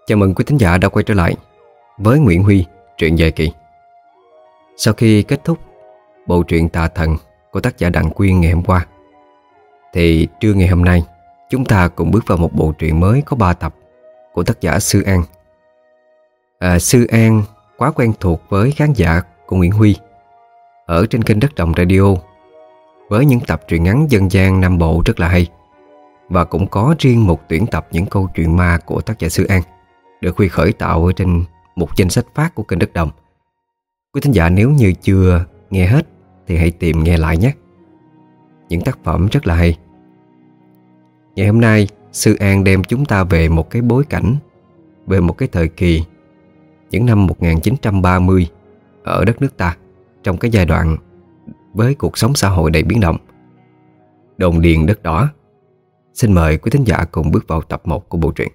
Chào mừng quý thính giả đã quay trở lại với Nguyễn Huy, truyện dài kỳ. Sau khi kết thúc bộ truyện Tà Thần của tác giả Đặng Quyên ngày hôm qua, thì trưa ngày hôm nay chúng ta cùng bước vào một bộ truyện mới có 3 tập của tác giả Sư An. Sư An quá quen thuộc với khán giả của Nguyễn Huy ở trên kênh Đất Đồng Radio với những tập truyện ngắn dân gian Nam Bộ rất là hay. Và cũng có riêng một tuyển tập những câu chuyện ma của tác giả Sư An được Huy khởi tạo ở trên một danh sách phát của kênh Đất Đồng. Quý thính giả nếu như chưa nghe hết thì hãy tìm nghe lại nhé. Những tác phẩm rất là hay. Ngày hôm nay Sư An đem chúng ta về một cái bối cảnh, về một cái thời kỳ những năm 1930 ở đất nước ta, trong cái giai đoạn với cuộc sống xã hội đầy biến động. Đồn điền đất đỏ. Xin mời quý thính giả cùng bước vào tập 1 của bộ truyện.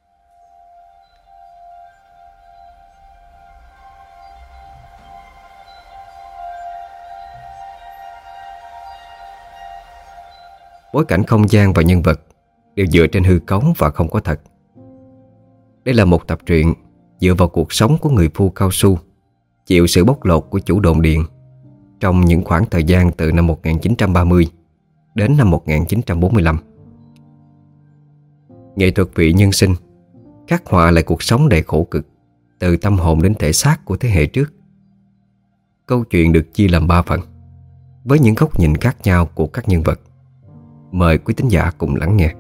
Bối cảnh không gian và nhân vật đều dựa trên hư cấu và không có thật. Đây là một tập truyện dựa vào cuộc sống của người phu cao su chịu sự bóc lột của chủ đồn điền trong những khoảng thời gian từ năm 1930 đến năm 1945. Nghệ thuật vị nhân sinh khắc họa lại cuộc sống đầy khổ cực từ tâm hồn đến thể xác của thế hệ trước. Câu chuyện được chia làm 3 phần với những góc nhìn khác nhau của các nhân vật. Mời quý thính giả cùng lắng nghe.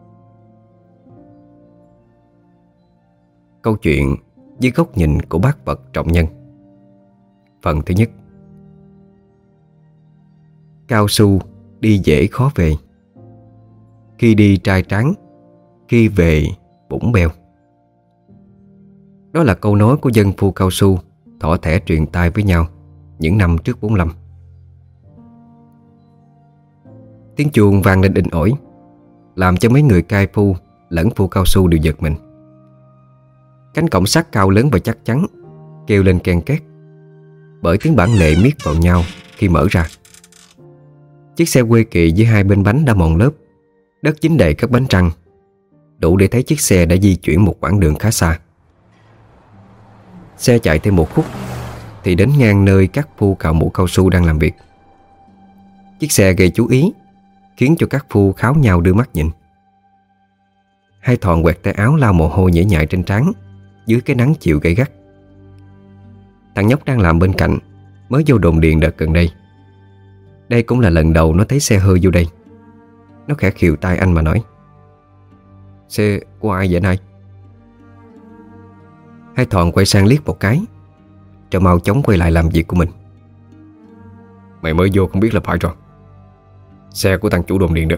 Câu chuyện dưới góc nhìn của bác vật trọng nhân. Phần thứ nhất. Cao su đi dễ khó về, khi đi trai tráng, khi về bủng beo. Đó là câu nói của dân phu cao su thỏ thẻ truyền tai với nhau những năm trước 45. Tiếng chuông vang lên inh ỏi, làm cho mấy người cai phu lẫn phu cao su đều giật mình. Cánh cổng sắt cao lớn và chắc chắn kêu lên ken két, bởi tiếng bản lề miết vào nhau khi mở ra. Chiếc xe quê kỳ với 2 bên bánh đã mòn lớp, đất dính đầy các bánh trăng, đủ để thấy chiếc xe đã di chuyển một quãng đường khá xa. Xe chạy thêm một khúc thì đến ngang nơi các phu cạo mũ cao su đang làm việc. Chiếc xe gây chú ý, khiến cho các phu kháo nhau đưa mắt nhìn. Hai thọn quẹt tay áo lau mồ hôi nhễ nhại trên trán dưới cái nắng chiều gay gắt. Thằng nhóc đang làm bên cạnh mới vô đồn điền đợt gần đây. Đây cũng là lần đầu nó thấy xe hơi vô đây. Nó khẽ khều tai anh mà nói: "Xe của ai vậy anh hai?" Hai thọn quay sang liếc một cái rồi mau chóng quay lại làm việc của mình. "Mày mới vô không biết là phải rồi. Xe của thằng chủ đồn điện đó."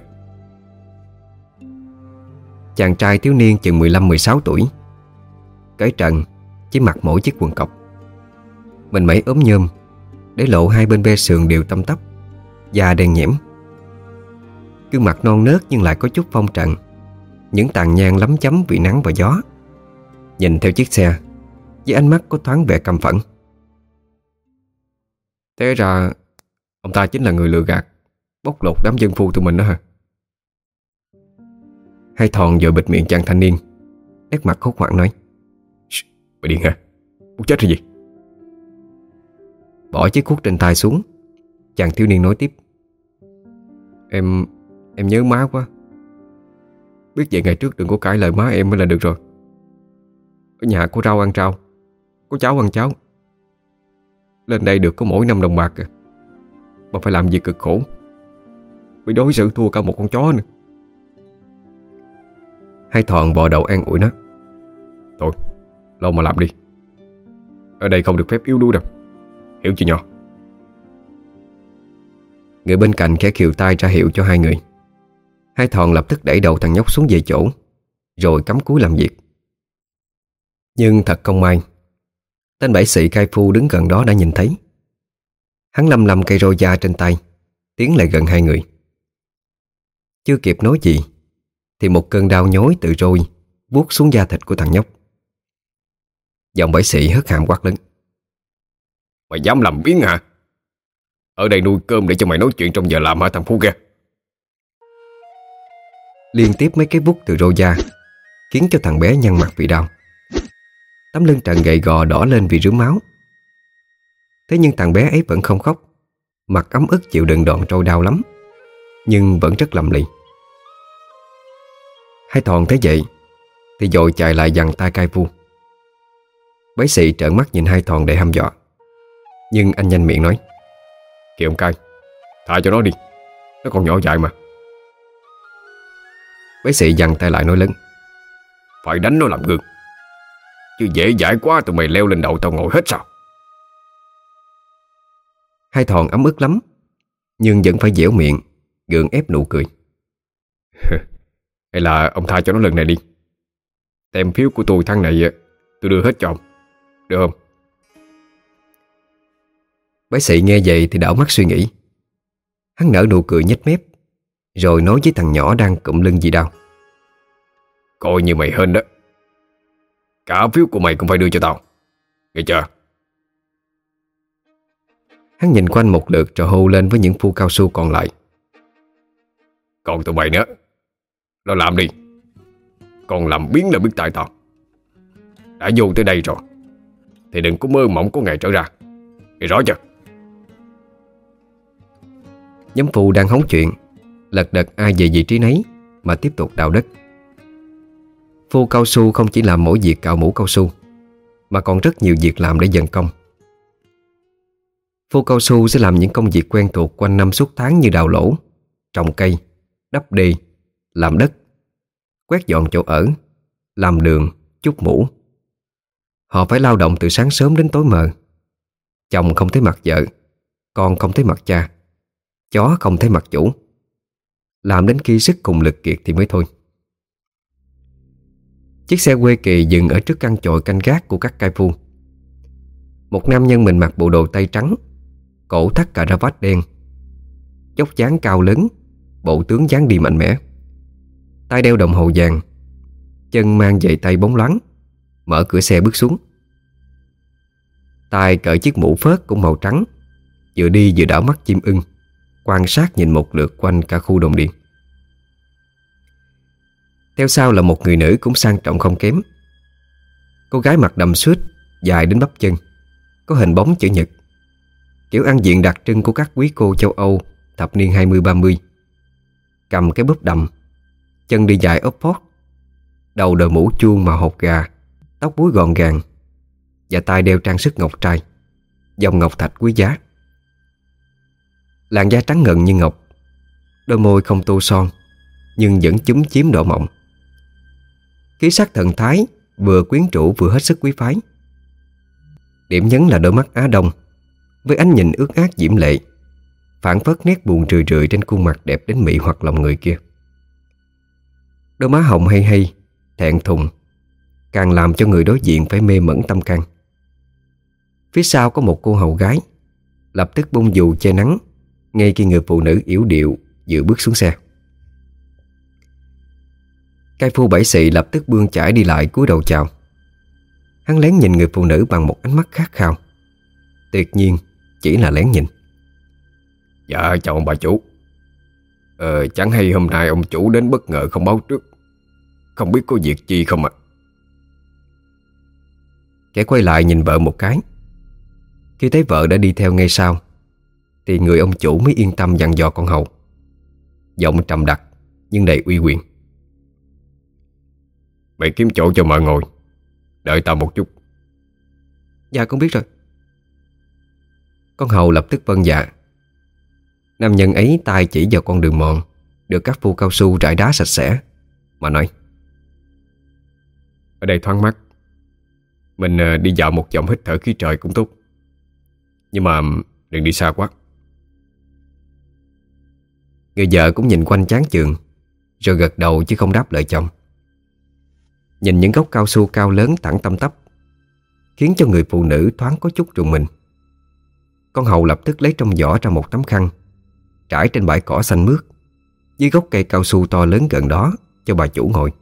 Chàng trai thiếu niên chừng 15-16 tuổi, cởi trần, chỉ mặc mỗi chiếc quần cộc. Mình mẩy ốm nhôm, để lộ 2 bên ve sườn đều tăm tắp, da đen nhẽm. Gương mặt non nớt nhưng lại có chút phong trần, những tàn nhang lấm chấm vì nắng và gió. Nhìn theo chiếc xe với ánh mắt có thoáng vẻ căm phẫn. "Thế ra ông ta chính là người lừa gạt, bóc lột đám dân phu tụi mình đó hả?" Hai thòn vội bịt miệng chàng thanh niên, nét mặt hốt hoảng nói: "Mày điên hả? Muốn chết hay gì?" Bỏ chiếc cuốc trên tay xuống, chàng thiếu niên nói tiếp: Em nhớ má quá. Biết vậy ngày trước đừng có cãi lời má em mới là được rồi. Ở nhà có rau ăn rau, có cháo ăn cháo. Lên đây được có mỗi 5 đồng bạc à, mà phải làm việc cực khổ, bị đối xử thua cả một con chó nữa." Hai thọn bò đầu an ủi nó: "Thôi, lo mà làm đi. Ở đây không được phép yếu đuối đâu, hiểu chưa nhỏ?" Người bên cạnh khẽ khều tay ra hiệu cho hai người. Hai thọn lập tức đẩy đầu thằng nhóc xuống về chỗ, rồi cắm cúi làm việc. Nhưng thật không may, tên bảy xị cai phu đứng gần đó đã nhìn thấy. Hắn lăm lăm cây roi da trên tay, tiến lại gần hai người. Chưa kịp nói gì thì một cơn đau nhói từ roi vuốt xuống da thịt của thằng nhóc. Giọng bảy xị hất hàm quát lớn: "Mày dám làm biếng hả? Ở đây nuôi cơm để cho mày nói chuyện trong giờ làm hả thằng phu kia?" Liên tiếp mấy cái vuốt từ râu da khiến cho thằng bé nhăn mặt vì đau. Tấm lưng Trần gầy gò đỏ lên vì rướm máu. Thế nhưng thằng bé ấy vẫn không khóc, mặt ấm ức chịu đựng đòn trôi đau lắm, nhưng vẫn rất lầm lì. Hai Thòn thấy vậy thì vội chạy lại giằng tay cai Phu. Bấy xị trợn mắt nhìn Hai Thòn để hăm dọa, nhưng anh nhanh miệng nói: "Kìa ông cai, tha cho nó đi, nó còn nhỏ dại mà." Bấy xị giằng tay lại nói lớn: "Phải đánh nó làm gương, chứ dễ dãi quá tụi mày leo lên đầu tao ngồi hết sao?" Hai Thòn ấm ức lắm, nhưng vẫn phải dẻo miệng gượng ép nụ cười. "Hay là ông tha cho nó lần này đi. Tem phiếu của tôi tháng này tôi đưa hết cho ông, được không?" Bác sĩ nghe vậy thì đảo mắt suy nghĩ. Hắn nở nụ cười nhếch mép, rồi nói với thằng nhỏ đang cụm lưng vì đau: "Coi như mày hên đó. Cả phiếu của mày cũng phải đưa cho tao, nghe chưa?" Hắn nhìn quanh một lượt rồi hô lên với những phu cao su còn lại: "Còn tụi mày nữa, lo làm đi. Còn làm biến là biết tại tao. Đã vô tới đây rồi thì đừng có mơ mộng có ngày trở ra, nghe rõ chưa?" Nhóm phu đang hóng chuyện lật đật ai về vị trí nấy mà tiếp tục đào đất. Phu cao su không chỉ làm mỗi việc cạo mũ cao su, mà còn rất nhiều việc làm để dần công. Phu cao su sẽ làm những công việc quen thuộc quanh năm suốt tháng như đào lỗ, trồng cây, đắp đê, làm đất, quét dọn chỗ ở, làm đường, chúc mũ. Họ phải lao động từ sáng sớm đến tối mờ. Chồng không thấy mặt vợ, con không thấy mặt cha, chó không thấy mặt chủ. Làm đến khi sức cùng lực kiệt thì mới thôi. Chiếc xe quê kỳ dừng ở trước căn chòi canh gác của các cai phu. Một nam nhân mình mặc bộ đồ tây trắng, cổ thắt cà ra vát đen, dốc dáng cao lớn, bộ tướng dáng đi mạnh mẽ, tay đeo đồng hồ vàng, chân mang giày tay bóng loáng, mở cửa xe bước xuống. Tay cởi chiếc mũ phớt cũng màu trắng, vừa đi vừa đảo mắt chim ưng, quan sát nhìn một lượt quanh cả khu đồng điện. Theo sau là một người nữ cũng sang trọng không kém. Cô gái mặc đầm suit dài đến bắp chân, có hình bóng chữ nhật, kiểu ăn diện đặc trưng của các quý cô châu Âu thập niên 20-30. Cầm cái búp đầm, chân đi dài Oxford, đầu đội mũ chuông màu hột gà, tóc búi gọn gàng, và tay đeo trang sức ngọc trai, dòng ngọc thạch quý giá. Làn da trắng ngần như ngọc, đôi môi không tô son nhưng vẫn chúm chím đỏ mọng. Khí sắc thần thái vừa quyến rũ vừa hết sức quý phái. Điểm nhấn là đôi mắt Á Đông với ánh nhìn ướt át diễm lệ, phảng phất nét buồn rười rượi trên khuôn mặt đẹp đến mị hoặc lòng người kia. Đôi má hồng hay hay, thẹn thùng, càng làm cho người đối diện phải mê mẩn tâm can. Phía sau có một cô hầu gái lập tức bung dù che nắng ngay khi người phụ nữ yểu điệu vừa bước xuống xe. Cai phu bảy xị lập tức bươn chải đi lại cúi đầu chào. Hắn lén nhìn người phụ nữ bằng một ánh mắt khát khao, tuyệt nhiên chỉ là lén nhìn. "Dạ chào ông bà chủ. Chẳng hay hôm nay ông chủ đến bất ngờ không báo trước, không biết có việc chi không ạ?" Kẻ quay lại nhìn vợ một cái. Khi thấy vợ đã đi theo ngay sau thì người ông chủ mới yên tâm dặn dò con hầu, giọng trầm đặc nhưng đầy uy quyền: "Mày kiếm chỗ cho mợ ngồi, đợi tao một chút." "Dạ con biết rồi." Con hầu lập tức vâng dạ. Nam nhân ấy tay chỉ vào con đường mòn được các phu cao su rải đá sạch sẽ mà nói: "Ở đây thoáng mát, mình đi dạo một vòng hít thở khí trời cũng tốt. Nhưng mà đừng đi xa quá." Người vợ cũng nhìn quanh chán chường rồi gật đầu chứ không đáp lời chồng. Nhìn những gốc cao su cao lớn thẳng tăm tắp khiến cho người phụ nữ thoáng có chút rùng mình. Con hầu lập tức lấy trong giỏ ra một tấm khăn trải trên bãi cỏ xanh mướt dưới gốc cây cao su to lớn gần đó cho bà chủ ngồi.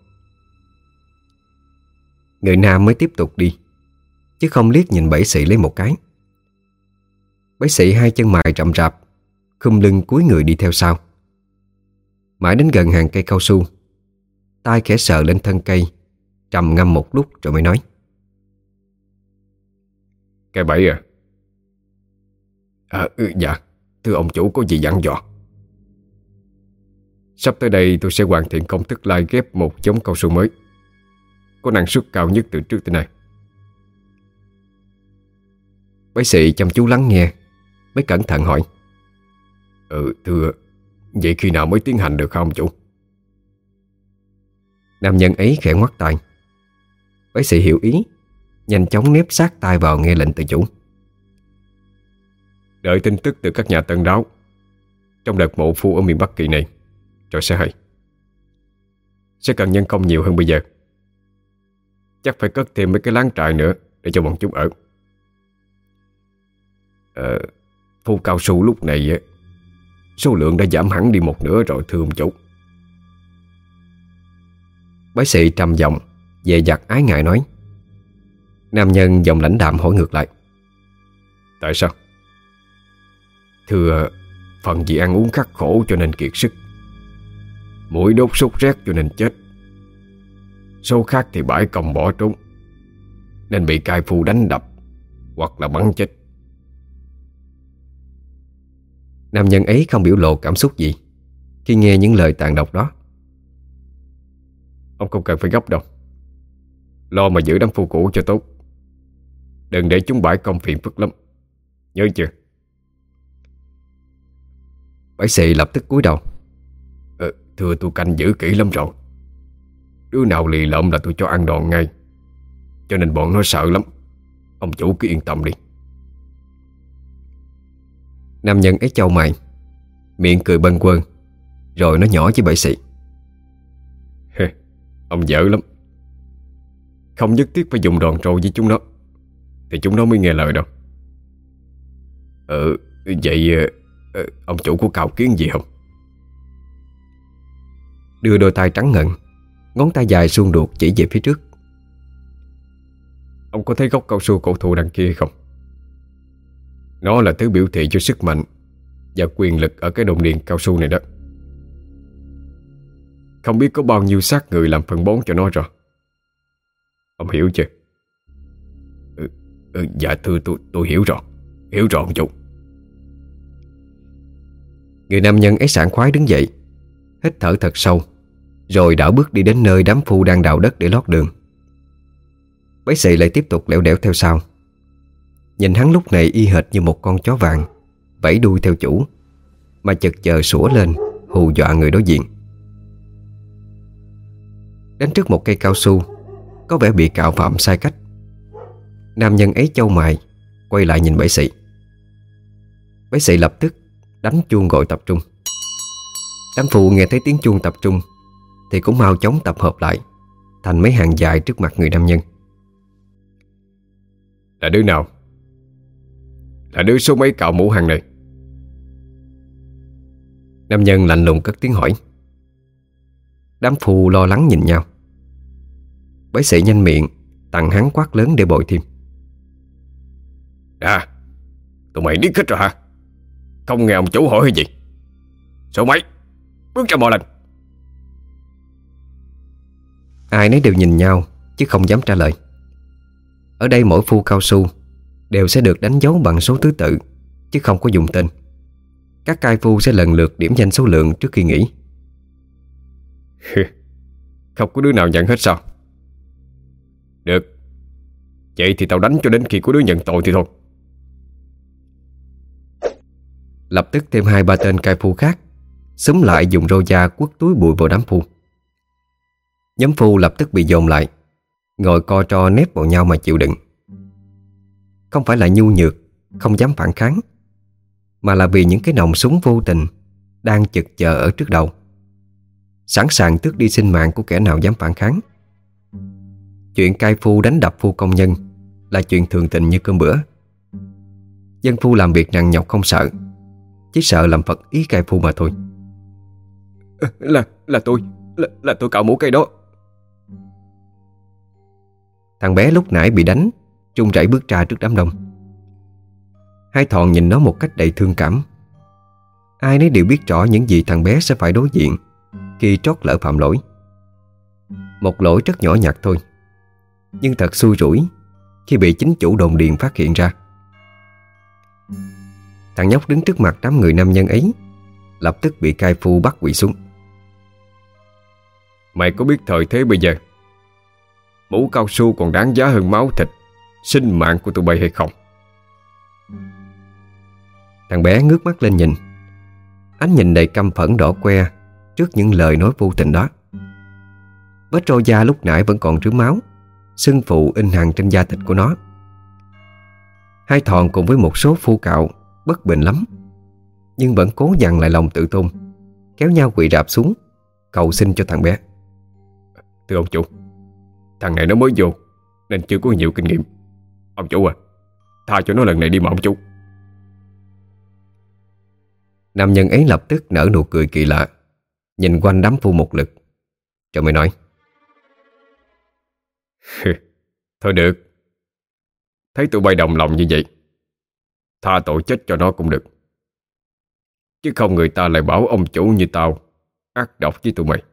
Người nam mới tiếp tục đi, chứ không liếc nhìn bảy xị lấy một cái. Bảy xị hai chân mài rậm rạp, khum lưng cúi người đi theo sau. Mãi đến gần hàng cây cao su, tay khẽ sờ lên thân cây, trầm ngâm một lúc rồi mới nói: Cái bẫy à? Dạ, thưa ông chủ có gì dặn dò? Sắp tới đây tôi sẽ hoàn thiện công thức lai ghép một giống cao su mới, có năng suất cao nhất từ trước tới nay. Bác sĩ chăm chú lắng nghe, mới cẩn thận hỏi. Thưa, vậy khi nào mới tiến hành được không ông chủ? Nam nhân ấy khẽ ngoắt tay. Bác sĩ hiểu ý, nhanh chóng nép sát tai vào nghe lệnh từ chủ. Đợi tin tức từ các nhà tân đáo trong đợt mộ phu ở miền Bắc kỳ này rồi sẽ hay. Sẽ cần nhân công nhiều hơn bây giờ. Chắc phải cất thêm mấy cái láng trại nữa để cho bọn chúng ở. Phu cao su lúc này số lượng đã giảm hẳn đi một nửa rồi thưa ông chủ. Bác sĩ trầm giọng dè dặt ái ngại nói. Nam nhân giọng lãnh đạm hỏi ngược lại. Tại sao? Thưa, phần vì ăn uống khắc khổ cho nên kiệt sức, mũi đốt sốt rét cho nên chết, số khác thì bãi công bỏ trốn, nên bị cai phu đánh đập hoặc là bắn chết. Nam nhân ấy không biểu lộ cảm xúc gì khi nghe những lời tàn độc đó. Ông không cần phải gấp đâu. Lo mà giữ đám phu cũ cho tốt, đừng để chúng bãi công phiền phức lắm, nhớ chưa? Bác sĩ lập tức cúi đầu. Thưa, tôi canh giữ kỹ lắm rồi. Đứa nào lì lợm là tôi cho ăn đòn ngay, cho nên bọn nó sợ lắm. Ông chủ cứ yên tâm đi. Nam nhân ấy chau mày, miệng cười bâng quơ, rồi nó nhỏ với bác sĩ. Ông dở lắm. Không nhất thiết phải dùng đòn trâu với chúng nó thì chúng nó mới nghe lời đâu. Vậy ông chủ có cào kiến gì không? Đưa đôi tay trắng ngần, ngón tay dài suông đuột chỉ về phía trước. Ông có thấy gốc cao su cổ thụ đằng kia không? Nó là thứ biểu thị cho sức mạnh và quyền lực ở cái đồng điền cao su này đó. Không biết có bao nhiêu xác người làm phân bón cho nó rồi. Ông hiểu chưa? Dạ thưa, tôi hiểu rồi. Hiểu rồi ông chủ. Người nam nhân ấy sảng khoái đứng dậy, hít thở thật sâu, rồi đảo bước đi đến nơi đám phu đang đào đất để lót đường. Bác sĩ lại tiếp tục lẻo đẻo theo sau. Nhìn hắn lúc này y hệt như một con chó vàng vẫy đuôi theo chủ, mà chực chờ sủa lên hù dọa người đối diện. Đến trước một cây cao su có vẻ bị cạo phạm sai cách, nam nhân ấy chau mày quay lại nhìn bác sĩ. Bác sĩ lập tức đánh chuông gọi tập trung. Đám phu nghe thấy tiếng chuông tập trung thì cũng mau chóng tập hợp lại thành mấy hàng dài trước mặt người nam nhân. Là đứa nào? Là đứa số mấy cạo mũ hàng này? Nam nhân lạnh lùng cất tiếng hỏi. Đám phu lo lắng nhìn nhau. Bác sĩ nhanh miệng tặng hắn quát lớn để bội thêm. Tụi mày điếc hết rồi hả? Không nghe ông chủ hỏi hay gì? Số mấy? Bước ra mọi lần. Ai nấy đều nhìn nhau chứ không dám trả lời. Ở đây mỗi phu cao su đều sẽ được đánh dấu bằng số thứ tự, chứ không có dùng tên. Các cai phu sẽ lần lượt điểm danh số lượng trước khi nghỉ. Không có đứa nào nhận hết sao? Được, vậy thì tao đánh cho đến khi có đứa nhận tội thì thôi. Lập tức thêm 2-3 tên cai phu khác xúm lại dùng rô da quất túi bụi vào đám phu. Nhóm phu lập tức bị dồn lại, ngồi co tro nép vào nhau mà chịu đựng. Không phải là nhu nhược, không dám phản kháng, mà là vì những cái nòng súng vô tình đang chực chờ ở trước đầu, sẵn sàng tước đi sinh mạng của kẻ nào dám phản kháng. Chuyện cai phu đánh đập phu công nhân là chuyện thường tình như cơm bữa. Dân phu làm việc nặng nhọc không sợ, chỉ sợ làm phật ý cai phu mà thôi. Là tôi cạo mũ cây đó. Thằng bé lúc nãy bị đánh run rẩy bước ra trước đám đông. Hai thọn nhìn nó một cách đầy thương cảm. Ai nấy đều biết rõ những gì thằng bé sẽ phải đối diện khi trót lỡ phạm lỗi. Một lỗi rất nhỏ nhặt thôi, nhưng thật xui rủi khi bị chính chủ đồn điền phát hiện ra. Thằng nhóc đứng trước mặt đám người nam nhân ấy lập tức bị cai phu bắt quỳ xuống. Mày có biết thời thế bây giờ mũ cao su còn đáng giá hơn máu thịt, sinh mạng của tụi bay hay không? Thằng bé ngước mắt lên nhìn, ánh nhìn đầy căm phẫn đỏ que trước những lời nói vô tình đó. Vết roi da lúc nãy vẫn còn rướm máu, sưng phù in hằn trên da thịt của nó. Hai Thòn cùng với một số phu cạo bất bình lắm, nhưng vẫn cố dằn lại lòng tự tôn, kéo nhau quỳ rạp xuống cầu xin cho thằng bé. Thưa ông chủ, thằng này nó mới vô nên chưa có nhiều kinh nghiệm. Ông chủ à, tha cho nó lần này đi mà ông chủ. Nam nhân ấy lập tức nở nụ cười kỳ lạ, nhìn quanh đám phu một lượt, rồi mới nói: Thôi được, thấy tụi bay đồng lòng như vậy, tha tội chết cho nó cũng được. Chứ không người ta lại bảo ông chủ như tao ác độc với tụi mày.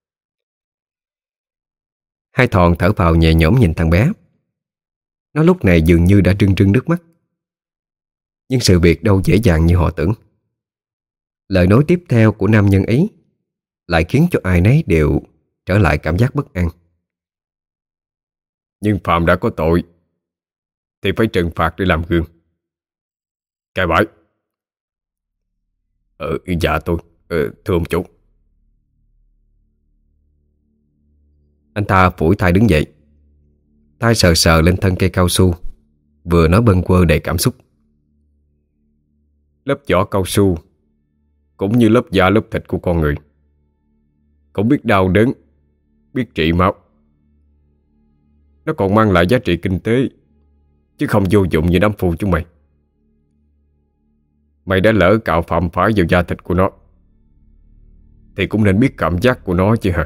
Hai Thòn thở phào nhẹ nhõm nhìn thằng bé. Nó lúc này dường như đã rưng rưng nước mắt. Nhưng sự việc đâu dễ dàng như họ tưởng. Lời nói tiếp theo của nam nhân ấy lại khiến cho ai nấy đều trở lại cảm giác bất an. Nhưng phạm đã có tội thì phải trừng phạt để làm gương. Cai bãi. Dạ tôi thưa ông chủ. Anh ta phủi tay đứng dậy, tay sờ sờ lên thân cây cao su, vừa nói bâng quơ đầy cảm xúc. Lớp vỏ cao su cũng như lớp da lớp thịt của con người, cũng biết đau đớn, biết trị máu. Nó còn mang lại giá trị kinh tế, chứ không vô dụng như đám phu chúng mày. Mày đã lỡ cạo phạm phải vào da thịt của nó thì cũng nên biết cảm giác của nó chứ hả?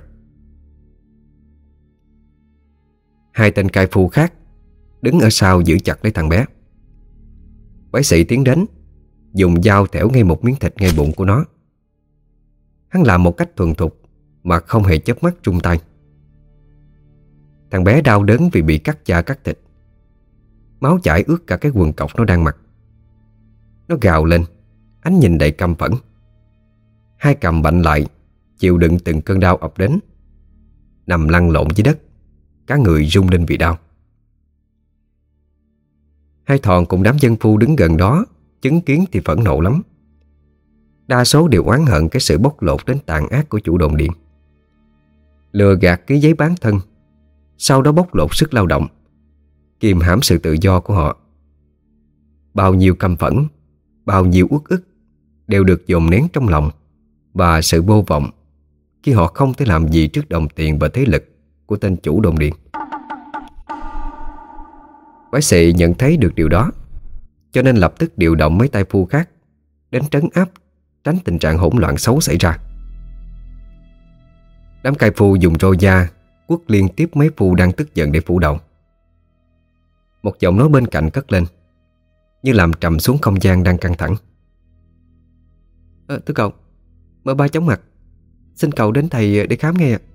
Hai tên cai phu khác đứng ở sau giữ chặt lấy thằng bé. Quái sĩ tiến đến, dùng dao thẻo ngay một miếng thịt ngay bụng của nó. Hắn làm một cách thuần thục mà không hề chớp mắt trung tay. Thằng bé đau đớn vì bị cắt da cắt thịt, máu chảy ướt cả cái quần cộc nó đang mặc. Nó gào lên, ánh nhìn đầy căm phẫn. Hai cằm bạnh lại, chịu đựng từng cơn đau ập đến, nằm lăn lộn dưới đất, cả người rung lên vì đau. Hai Thòn cùng đám dân phu đứng gần đó chứng kiến thì phẫn nộ lắm. Đa số đều oán hận cái sự bóc lột đến tàn ác của chủ đồn điện. Lừa gạt ký giấy bán thân, sau đó bóc lột sức lao động, kìm hãm sự tự do của họ. Bao nhiêu căm phẫn, bao nhiêu uất ức đều được dồn nén trong lòng, và sự vô vọng khi họ không thể làm gì trước đồng tiền và thế lực của tên chủ đồn điện. Quái sĩ nhận thấy được điều đó, cho nên lập tức điều động mấy tay phu khác đến trấn áp, tránh tình trạng hỗn loạn xấu xảy ra. Đám cai phu dùng roi da quất liên tiếp mấy phu đang tức giận để phủ đầu. Một giọng nói bên cạnh cất lên, như làm trầm xuống không gian đang căng thẳng. Thưa cậu, mở ba chóng mặt, xin cậu đến thầy để khám nghe ạ.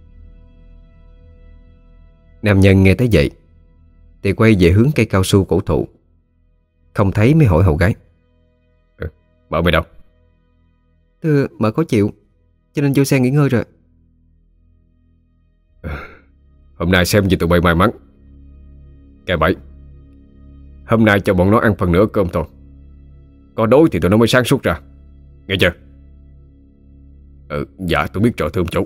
Nam nhân nghe thấy vậy thì quay về hướng cây cao su cổ thụ. Không thấy mới hỏi hầu gái: Mợ mày đâu? Thưa, mợ có chịu, cho nên vô xe nghỉ ngơi rồi. Hôm nay xem như tụi bay may mắn. Cai bẫy, hôm nay cho bọn nó ăn phần nửa cơm thôi. Có đói thì tụi nó mới sáng suốt ra, nghe chưa? Dạ tôi biết rồi thưa ông chủ.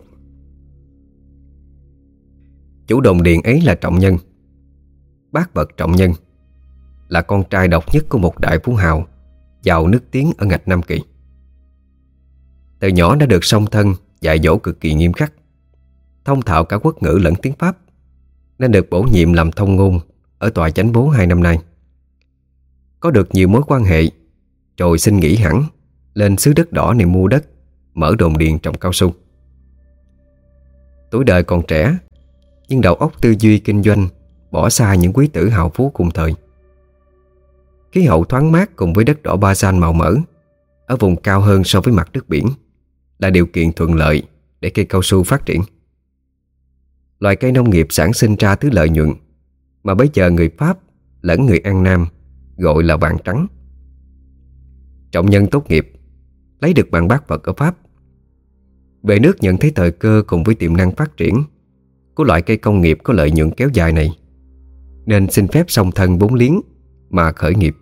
Chủ đồn điện ấy là Trọng Nhân, bác vật Trọng Nhân, là con trai độc nhất của một đại phú hào giàu nức tiếng ở ngạch Nam Kỳ. Từ nhỏ đã được song thân dạy dỗ cực kỳ nghiêm khắc, thông thạo cả quốc ngữ lẫn tiếng Pháp, nên được bổ nhiệm làm thông ngôn ở tòa chánh bố 2 năm nay. Có được nhiều mối quan hệ, rồi xin nghỉ hẳn lên xứ đất đỏ này mua đất, mở đồn điện trồng cao su. Tuổi đời còn trẻ, nhưng đầu óc tư duy kinh doanh bỏ xa những quý tử hào phú cùng thời. Khí hậu thoáng mát cùng với đất đỏ ba san màu mỡ ở vùng cao hơn so với mặt nước biển là điều kiện thuận lợi để cây cao su phát triển. Loài cây nông nghiệp sản sinh ra thứ lợi nhuận mà bây giờ người Pháp lẫn người An Nam gọi là vàng trắng. Trọng Nhân tốt nghiệp, lấy được bằng bác vật ở Pháp. Về nước nhận thấy thời cơ cùng với tiềm năng phát triển của loại cây công nghiệp có lợi nhuận kéo dài này, nên xin phép song thân vốn liếng mà khởi nghiệp.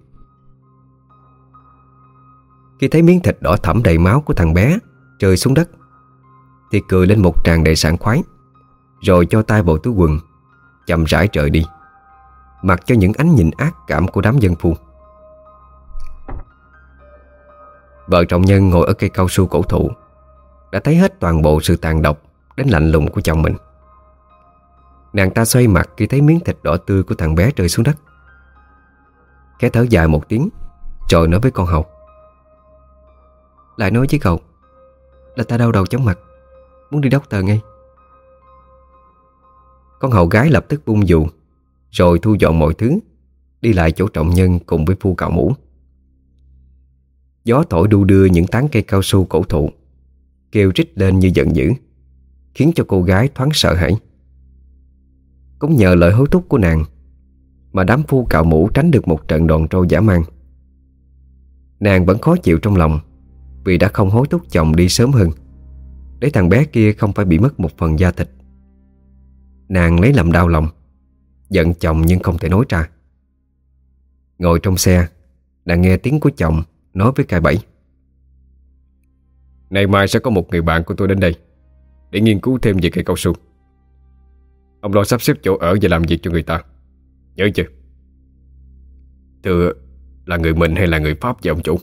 Khi thấy miếng thịt đỏ thẫm đầy máu của thằng bé rơi xuống đất thì cười lên một tràng đầy sảng khoái, rồi cho tay vào túi quần, chậm rãi rời đi, mặc cho những ánh nhìn ác cảm của đám dân phu. Vợ Trọng Nhân ngồi ở cây cao su cổ thụ đã thấy hết toàn bộ sự tàn độc đến lạnh lùng của chồng mình. Nàng ta xoay mặt khi thấy miếng thịt đỏ tươi của thằng bé rơi xuống đất, khẽ thở dài một tiếng, rồi nói với con hầu: "Lại nói với cậu là ta đau đầu chóng mặt, muốn đi doctor ngay." Con hầu gái lập tức bung dù, rồi thu dọn mọi thứ, đi lại chỗ Trọng Nhân cùng với phu cạo mũ. Gió thổi đu đưa những tán cây cao su cổ thụ, kêu rít lên như giận dữ, khiến cho cô gái thoáng sợ hãi. Cũng nhờ lời hối thúc của nàng mà đám phu cạo mũ tránh được một trận đòn trâu dã man. Nàng vẫn khó chịu trong lòng vì đã không hối thúc chồng đi sớm hơn, để thằng bé kia không phải bị mất một phần da thịt. Nàng lấy làm đau lòng, giận chồng nhưng không thể nói ra. Ngồi trong xe, nàng nghe tiếng của chồng nói với cai bảy: "Ngày mai sẽ có một người bạn của tôi đến đây để nghiên cứu thêm về cây cao su. Ông lo sắp xếp chỗ ở và làm việc cho người ta, nhớ chưa?" "Thưa, là người mình hay là người Pháp vậy ông chủ?"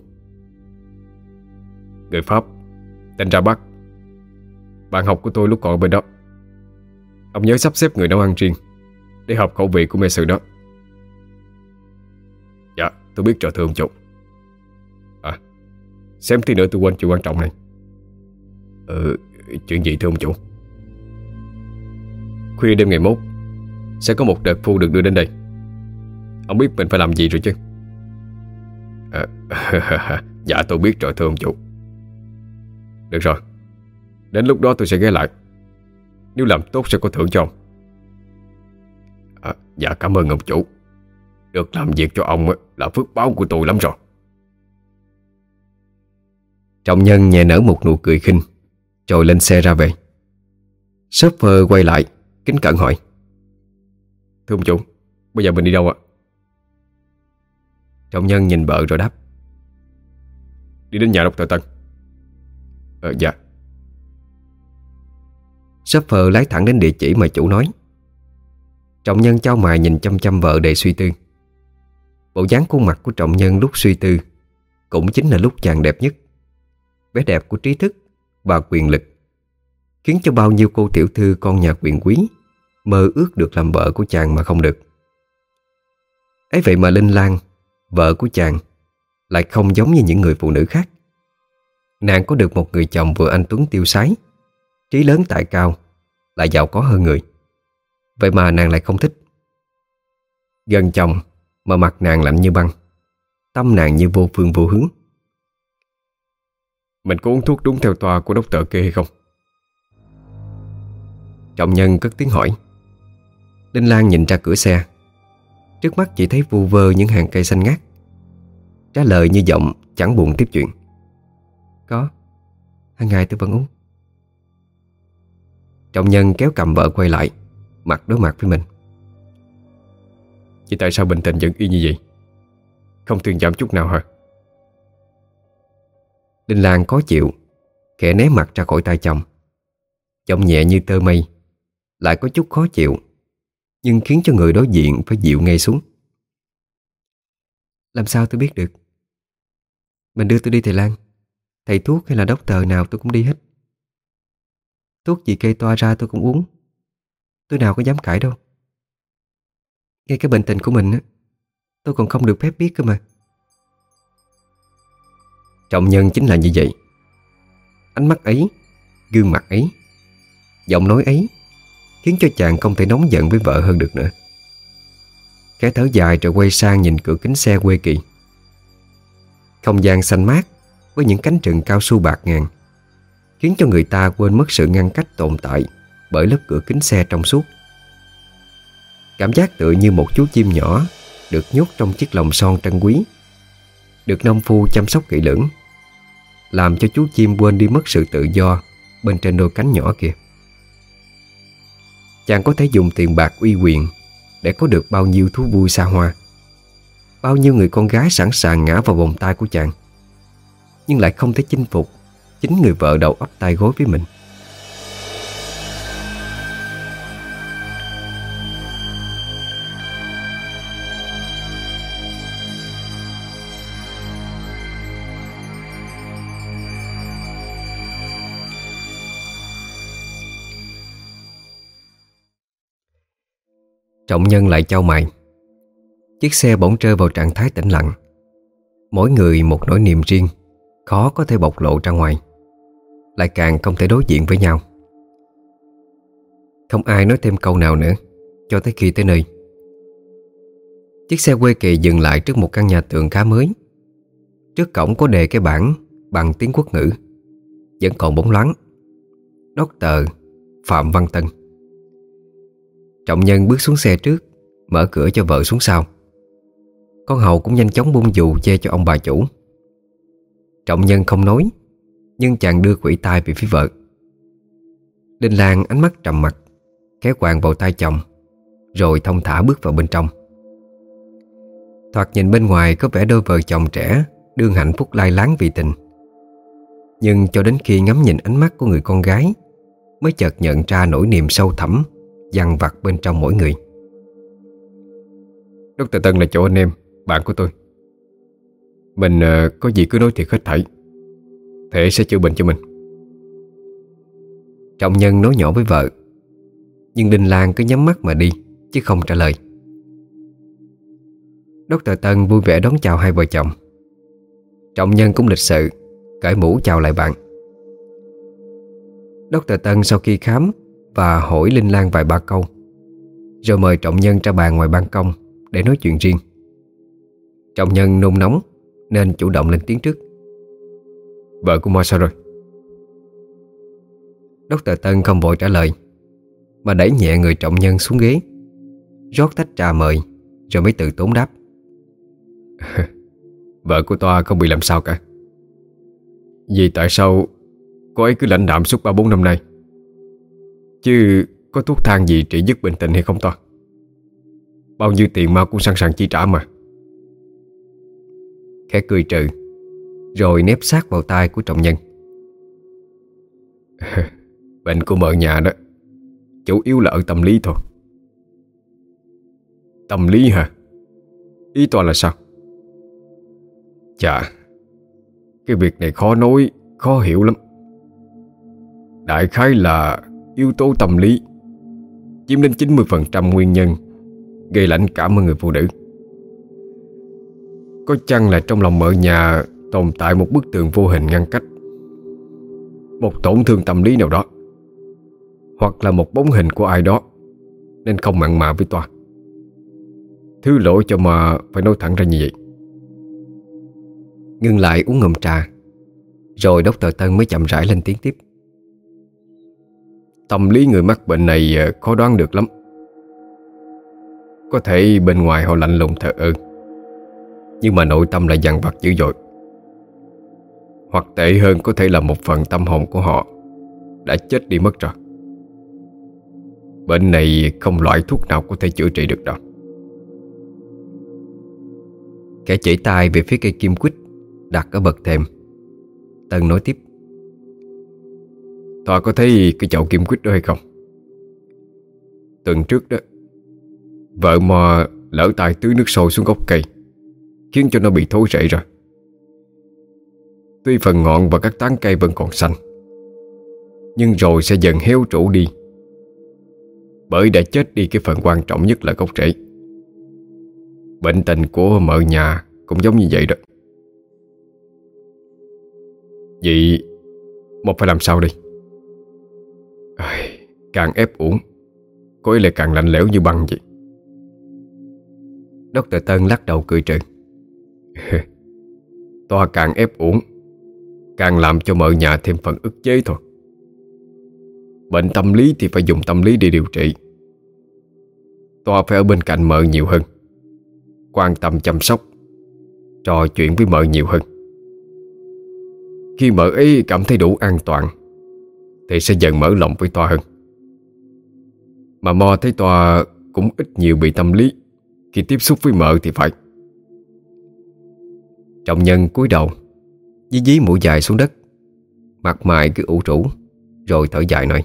"Người Pháp, tên Ra Bắc. Bạn học của tôi lúc còn ở bên đó. Ông nhớ sắp xếp người nấu ăn riêng để hợp khẩu vị của mê sự đó." "Dạ, tôi biết rồi thưa ông chủ. À, xém tí nữa tôi quên chuyện quan trọng này." Chuyện gì thưa ông chủ?" "Khuya đêm ngày mốt sẽ có một đợt phu được đưa đến đây. Ông biết mình phải làm gì rồi chứ?" Dạ tôi biết rồi thưa ông chủ." "Được rồi, đến lúc đó tôi sẽ ghé lại. Nếu làm tốt sẽ có thưởng cho ông." Dạ cảm ơn ông chủ. Được làm việc cho ông là phước báo của tôi lắm rồi." Trọng Nhân nhẹ nở một nụ cười khinh, rồi lên xe ra về. Shopper quay lại kính cẩn hỏi: "Thưa ông chủ, bây giờ mình đi đâu ạ?" Trọng Nhân nhìn vợ rồi đáp: "Đi đến nhà Dr. Tân." Dạ." Shopper lái thẳng đến địa chỉ mà chủ nói. Trọng Nhân chau mày nhìn chăm chăm vợ đầy suy tư. Bộ dáng khuôn mặt của Trọng Nhân lúc suy tư cũng chính là lúc chàng đẹp nhất, vẻ đẹp của trí thức và quyền lực, khiến cho bao nhiêu cô tiểu thư con nhà quyền quý mơ ước được làm vợ của chàng mà không được. Ấy vậy mà Linh Lan, vợ của chàng, lại không giống như những người phụ nữ khác. Nàng có được một người chồng vừa anh tuấn tiêu sái, trí lớn tài cao, lại giàu có hơn người. Vậy mà nàng lại không thích. Gần chồng mà mặt nàng lạnh như băng, tâm nàng như vô phương vô hướng. "Mình có uống thuốc đúng theo toa của doctor kia hay không?" Trọng Nhân cất tiếng hỏi. Linh Lan nhìn ra cửa xe. Trước mắt chỉ thấy vu vơ những hàng cây xanh ngát, trả lời như giọng chẳng buồn tiếp chuyện: "Có, hàng ngày tôi vẫn uống." Trọng Nhân kéo cầm vợ quay lại, mặt đối mặt với mình. "Vậy tại sao bệnh tình vẫn y như vậy? Không thuyên giảm chút nào hả?" Linh Lan khó chịu, khẽ né mặt ra khỏi tay chồng. Giọng nhẹ như tơ mây, lại có chút khó chịu, nhưng khiến cho người đối diện phải dịu ngay xuống. "Làm sao tôi biết được? Mình đưa tôi đi thầy Lan, thầy thuốc hay là doctor nào tôi cũng đi hết. Thuốc gì kê toa ra tôi cũng uống, tôi nào có dám cãi đâu. Ngay cái bệnh tình của mình á, tôi còn không được phép biết cơ mà." Trọng Nhân chính là như vậy. Ánh mắt ấy, gương mặt ấy, giọng nói ấy khiến cho chàng không thể nóng giận với vợ hơn được nữa. Khẽ thở dài rồi quay sang nhìn cửa kính xe quê kỳ. Không gian xanh mát với những cánh rừng cao su bạc ngàn khiến cho người ta quên mất sự ngăn cách tồn tại bởi lớp cửa kính xe trong suốt. Cảm giác tựa như một chú chim nhỏ được nhốt trong chiếc lồng son trân quý, được nông phu chăm sóc kỹ lưỡng, làm cho chú chim quên đi mất sự tự do bên trên đôi cánh nhỏ kia. Chàng có thể dùng tiền bạc uy quyền để có được bao nhiêu thú vui xa hoa, bao nhiêu người con gái sẵn sàng ngã vào vòng tay của chàng, nhưng lại không thể chinh phục chính người vợ đầu ấp tay gối với mình. Trọng nhân lại chau mày. Chiếc xe bỗng rơi vào trạng thái tĩnh lặng. Mỗi người một nỗi niềm riêng, khó có thể bộc lộ ra ngoài, lại càng không thể đối diện với nhau. Không ai nói thêm câu nào nữa cho tới khi tới nơi. Chiếc xe quê kỳ dừng lại trước một căn nhà tường khá mới. Trước cổng có đề cái bảng bằng tiếng quốc ngữ, vẫn còn bóng loáng: Dr. Phạm Văn Tân. Trọng nhân bước xuống xe trước, mở cửa cho vợ xuống sau. Con hầu cũng nhanh chóng bung dù che cho ông bà chủ. Trọng nhân không nói, nhưng chàng đưa khuỷu tay về phía vợ. Đinh Lan ánh mắt trầm mặc, kéo quàng vào tay chồng, rồi thong thả bước vào bên trong. Thoạt nhìn bên ngoài có vẻ đôi vợ chồng trẻ đương hạnh phúc lai láng vì tình, nhưng cho đến khi ngắm nhìn ánh mắt của người con gái, mới chợt nhận ra nỗi niềm sâu thẳm dằn vặt bên trong mỗi người. Dr. Tân là chỗ anh em, bạn của tôi. Mình có gì cứ nói thiệt hết thảy, thể sẽ chữa bệnh cho mình. Trọng nhân nói nhỏ với vợ, nhưng Đinh Lan cứ nhắm mắt mà đi, chứ không trả lời. Dr. Tân vui vẻ đón chào hai vợ chồng. Trọng nhân cũng lịch sự cởi mũ chào lại bạn. Dr. Tân sau khi khám và hỏi Linh Lan vài ba câu, rồi mời Trọng nhân ra bàn ngoài ban công để nói chuyện riêng. Trọng nhân nôn nóng nên chủ động lên tiếng trước. Vợ của Mo sao rồi? Dr. Tân không vội trả lời, mà đẩy nhẹ người Trọng nhân xuống ghế, rót tách trà mời, rồi mới tự tốn đáp. Vợ của Toa không bị làm sao cả. Vì tại sao cô ấy cứ lãnh đạm suốt 3-4 năm nay? Chứ có thuốc thang gì trị dứt bệnh tình hay không Toa? Bao nhiêu tiền mà cũng sẵn sàng chi trả mà. Khẽ cười trừ, rồi nép sát vào tai của Trọng nhân. Bệnh của mợ nhà đó chủ yếu là ở tâm lý thôi. Tâm lý hả? Ý Toa là sao? Chà, cái việc này khó nói, khó hiểu lắm. Đại khái là yếu tố tâm lý chiếm đến 90% nguyên nhân gây lãnh cảm ở người phụ nữ. Có chăng là trong lòng mợ nhà tồn tại một bức tường vô hình ngăn cách, một tổn thương tâm lý nào đó, hoặc là một bóng hình của ai đó, nên không mặn mà với Toa. Thứ lỗi cho mà phải nói thẳng ra như vậy. Ngưng lại uống ngụm trà, rồi Dr. Tân mới chậm rãi lên tiếng tiếp. Tâm lý người mắc bệnh này khó đoán được lắm. Có thể bên ngoài họ lạnh lùng thờ ơ, nhưng mà nội tâm lại dằn vặt dữ dội. Hoặc tệ hơn, có thể là một phần tâm hồn của họ đã chết đi mất rồi. Bệnh này không loại thuốc nào có thể chữa trị được đâu. Kẻ chỉ tay về phía cây kim quýt đặt ở bậc thềm. Tân nói tiếp. Toa có thấy cái chậu kim quýt đó hay không? Tuần trước đó, vợ Mo lỡ tay tưới nước sôi xuống gốc cây, khiến cho nó bị thối rễ rồi. Tuy phần ngọn và các tán cây vẫn còn xanh, nhưng rồi sẽ dần héo rũ đi, bởi đã chết đi cái phần quan trọng nhất là gốc rễ. Bệnh tình của mợ nhà cũng giống như vậy đó. Vậy một phải làm sao đây? Càng ép uổng, cô ấy lại càng lạnh lẽo như băng vậy. Dr. Tân lắc đầu cười trừ. Toa càng ép uổng, càng làm cho mợ nhà thêm phần ức chế thôi. Bệnh tâm lý thì phải dùng tâm lý để điều trị. Toa phải ở bên cạnh mợ nhiều hơn, quan tâm chăm sóc, trò chuyện với mợ nhiều hơn. Khi mợ ấy cảm thấy đủ an toàn thì sẽ dần mở lòng với Toa hơn. Mà Mo thấy Toa cũng ít nhiều bị tâm lý khi tiếp xúc với mợ thì phải. Trọng Nhân cúi đầu, dí dí mũi dài xuống đất, mặt mày cứ ủ rũ, rồi thở dài nói: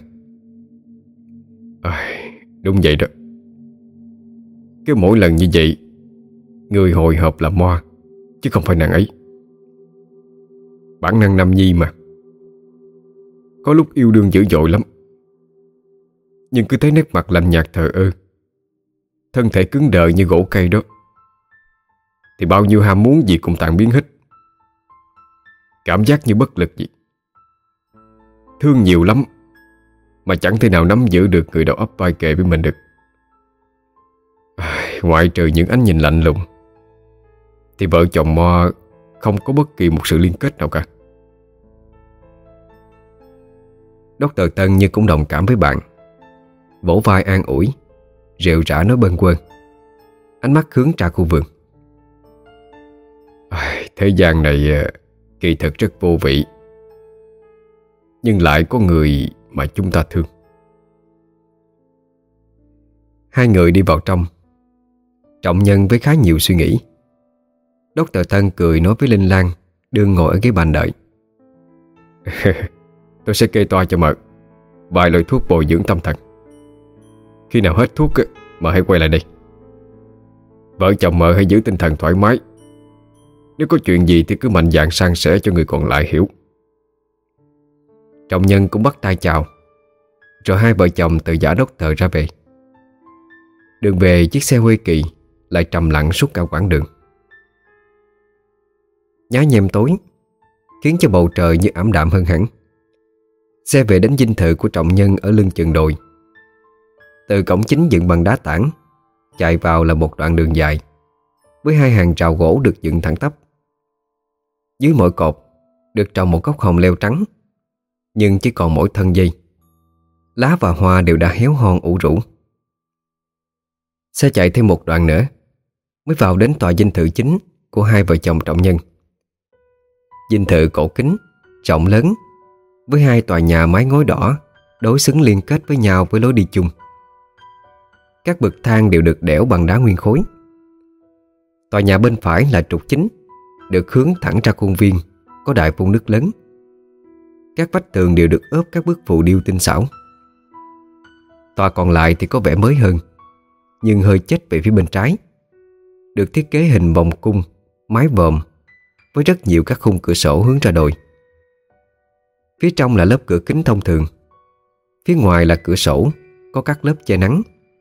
Đúng vậy đó. Cứ mỗi lần như vậy, người hồi hộp là Mo, chứ không phải nàng ấy. Bản năng nam nhi mà. Có lúc yêu đương dữ dội lắm, nhưng cứ thấy nét mặt lạnh nhạt thờ ơ, thân thể cứng đờ như gỗ cây đó, thì bao nhiêu ham muốn gì cũng tan biến hết. Cảm giác như bất lực vậy. Thương nhiều lắm mà chẳng thể nào nắm giữ được người đầu ấp vai kề với mình được. Ngoại trừ những ánh nhìn lạnh lùng thì vợ chồng Mo không có bất kỳ một sự liên kết nào cả. Dr. Tân như cũng đồng cảm với bạn, vỗ vai an ủi, rệu rã nói bâng quơ, ánh mắt hướng ra khu vườn. Thế gian này kỳ thực rất vô vị, nhưng lại có người mà chúng ta thương. Hai người đi vào trong. Trọng Nhân với khá nhiều suy nghĩ. Dr. Tân cười nói với Linh Lan đương ngồi ở ghế bàn đợi: Tôi sẽ kê toa cho mợ vài loại thuốc bồi dưỡng tâm thần. Khi nào hết thuốc mà hãy quay lại đây. Vợ chồng mợ hãy giữ tinh thần thoải mái. Nếu có chuyện gì thì cứ mạnh dạn san sẻ cho người còn lại hiểu. Trọng Nhân cũng bắt tay chào, rồi hai vợ chồng từ giả đốc thờ ra về. Đường về, chiếc xe Huê Kỳ lại trầm lặng suốt cả quãng đường. Nhá nhem tối khiến cho bầu trời như ảm đạm hơn hẳn. Xe về đến dinh thự của Trọng Nhân ở lưng chừng đồi. Từ cổng chính dựng bằng đá tảng chạy vào là một đoạn đường dài với hai hàng rào gỗ được dựng thẳng tắp. Dưới mỗi cột được trồng một gốc hồng leo trắng, nhưng chỉ còn mỗi thân dây. Lá và hoa đều đã héo hon ủ rũ. Xe chạy thêm một đoạn nữa mới vào đến tòa dinh thự chính của hai vợ chồng Trọng Nhân. Dinh thự cổ kính, rộng lớn, với hai tòa nhà mái ngói đỏ đối xứng liên kết với nhau với lối đi chung. Các bậc thang đều được đẽo bằng đá nguyên khối. Tòa nhà bên phải là trục chính, được hướng thẳng ra khuôn viên có đại phun nước lớn. Các vách tường đều được ốp các bức phù điêu tinh xảo. Tòa còn lại thì có vẻ mới hơn, nhưng hơi chếch về phía bên trái, được thiết kế hình vòng cung, mái vòm, với rất nhiều các khung cửa sổ hướng ra đồi. Phía trong là lớp cửa kính thông thường, phía ngoài là cửa sổ có các lớp che nắng.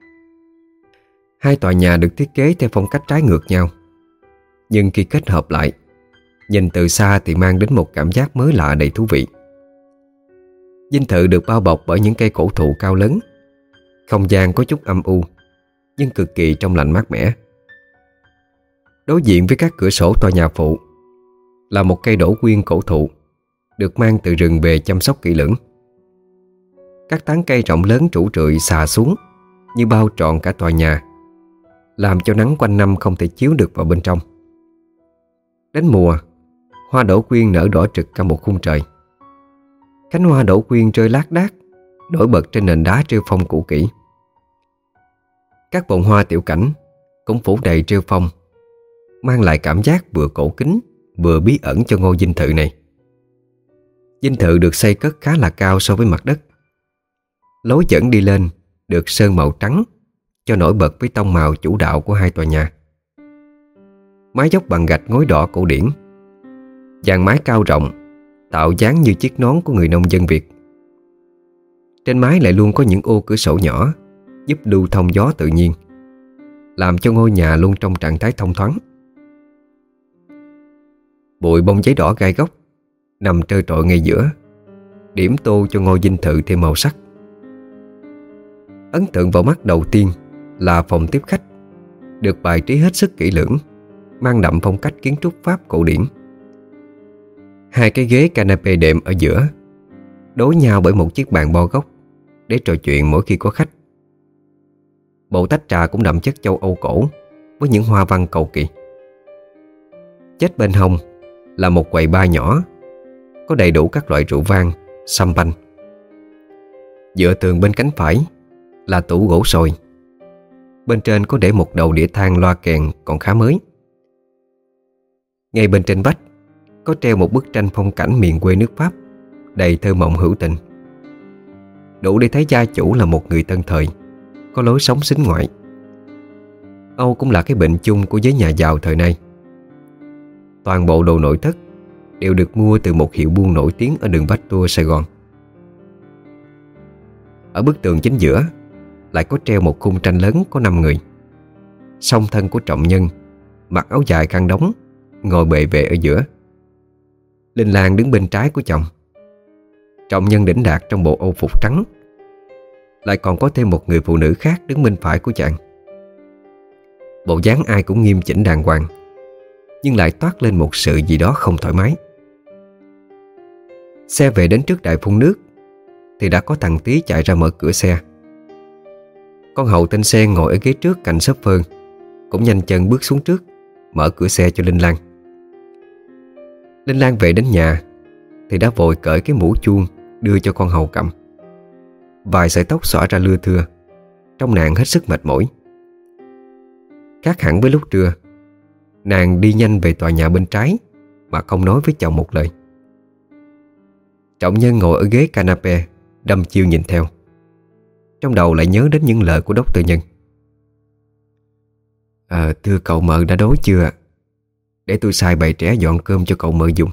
Hai tòa nhà được thiết kế theo phong cách trái ngược nhau, nhưng khi kết hợp lại, nhìn từ xa thì mang đến một cảm giác mới lạ đầy thú vị. Dinh thự được bao bọc bởi những cây cổ thụ cao lớn. Không gian có chút âm u, nhưng cực kỳ trong lành mát mẻ. Đối diện với các cửa sổ tòa nhà phụ là một cây đổ quyên cổ thụ, được mang từ rừng về chăm sóc kỹ lưỡng. Các tán cây rộng lớn trũ trượi xà xuống như bao trọn cả tòa nhà, làm cho nắng quanh năm không thể chiếu được vào bên trong. Đến mùa, hoa đỗ quyên nở đỏ trực cả một khung trời. Cánh hoa đỗ quyên rơi lác đác, nổi bật trên nền đá rêu phong cũ kỹ. Các bồn hoa tiểu cảnh cũng phủ đầy rêu phong, mang lại cảm giác vừa cổ kính vừa bí ẩn cho ngôi dinh thự này. Dinh thự được xây cất khá là cao so với mặt đất. Lối dẫn đi lên được sơn màu trắng, cho nổi bật với tông màu chủ đạo của hai tòa nhà. Mái dốc bằng gạch ngói đỏ cổ điển, dàn mái cao rộng, tạo dáng như chiếc nón của người nông dân Việt. Trên mái lại luôn có những ô cửa sổ nhỏ, giúp lưu thông gió tự nhiên, làm cho ngôi nhà luôn trong trạng thái thông thoáng. Bụi bông giấy đỏ gai góc nằm trơ trọi ngay giữa, điểm tô cho ngôi dinh thự thêm màu sắc. Ấn tượng vào mắt đầu tiên là phòng tiếp khách, được bài trí hết sức kỹ lưỡng, mang đậm phong cách kiến trúc Pháp cổ điển. Hai cái ghế canapé đệm ở giữa, đối nhau bởi một chiếc bàn bo góc để trò chuyện mỗi khi có khách. Bộ tách trà cũng đậm chất châu Âu cổ với những hoa văn cầu kỳ. Chết bên hông là một quầy bar nhỏ, có đầy đủ các loại rượu vang, sâm banh. Dựa tường bên cánh phải là tủ gỗ sồi. Bên trên có để một đầu đĩa than loa kèn còn khá mới. Ngay bên trên vách có treo một bức tranh phong cảnh miền quê nước Pháp đầy thơ mộng hữu tình, đủ để thấy gia chủ là một người tân thời, có lối sống sính ngoại. Âu cũng là cái bệnh chung của giới nhà giàu thời nay. Toàn bộ đồ nội thất đều được mua từ một hiệu buôn nổi tiếng ở đường Vách Tua, Sài Gòn. Ở bức tường chính giữa lại có treo một khung tranh lớn có 5 người. Song thân của trọng nhân mặc áo dài khăn đóng, ngồi bệ vệ ở giữa. Linh Lan đứng bên trái của chồng. Trọng nhân đỉnh đạt trong bộ âu phục trắng. Lại còn có thêm một người phụ nữ khác đứng bên phải của chàng. Bộ dáng ai cũng nghiêm chỉnh đàng hoàng, nhưng lại toát lên một sự gì đó không thoải mái. Xe về đến trước đài phun nước thì đã có thằng Tí chạy ra mở cửa xe. Con hầu tên Sen ngồi ở ghế trước cạnh shopper cũng nhanh chân bước xuống trước, mở cửa xe cho Linh Lan. Linh Lan về đến nhà thì đã vội cởi cái mũ chuông đưa cho con hầu cầm. Vài sợi tóc xõa ra lưa thưa, trông nàng hết sức mệt mỏi. Khác hẳn với lúc trưa, nàng đi nhanh về tòa nhà bên trái mà không nói với chồng một lời. Trọng nhân ngồi ở ghế canapé đăm chiêu nhìn theo. Trong đầu lại nhớ đến những lời của Đốc Tư Nhân. Thưa cậu mợ đã đói chưa? Để tôi sai bầy trẻ dọn cơm cho cậu mợ dùng.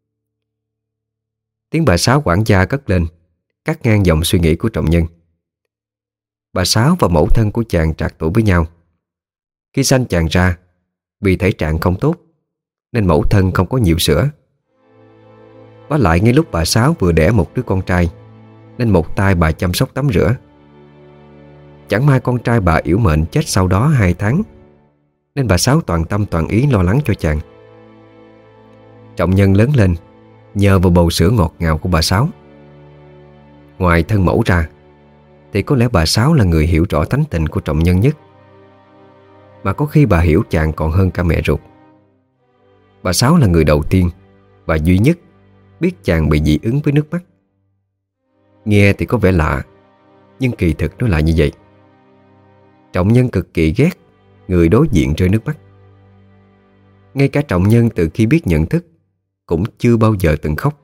Tiếng bà Sáu quản gia cất lên, cắt ngang dòng suy nghĩ của trọng nhân. Bà Sáu và mẫu thân của chàng trạc tuổi với nhau. Khi sanh chàng ra, vì thể trạng không tốt nên mẫu thân không có nhiều sữa. Vả lại ngay lúc bà Sáu vừa đẻ một đứa con trai nên một tay bà chăm sóc tắm rửa. Chẳng may con trai bà yểu mệnh chết sau đó 2 tháng, nên bà Sáu toàn tâm toàn ý lo lắng cho chàng. Trọng nhân lớn lên nhờ vào bầu sữa ngọt ngào của bà Sáu. Ngoài thân mẫu ra thì có lẽ bà Sáu là người hiểu rõ tánh tình của trọng nhân nhất. Mà có khi bà hiểu chàng còn hơn cả mẹ ruột. Bà Sáu là người đầu tiên và duy nhất biết chàng bị dị ứng với nước mắt. Nghe thì có vẻ lạ, nhưng kỳ thực nó là như vậy. Trọng nhân cực kỳ ghét người đối diện rơi nước mắt. Ngay cả trọng nhân từ khi biết nhận thức cũng chưa bao giờ từng khóc.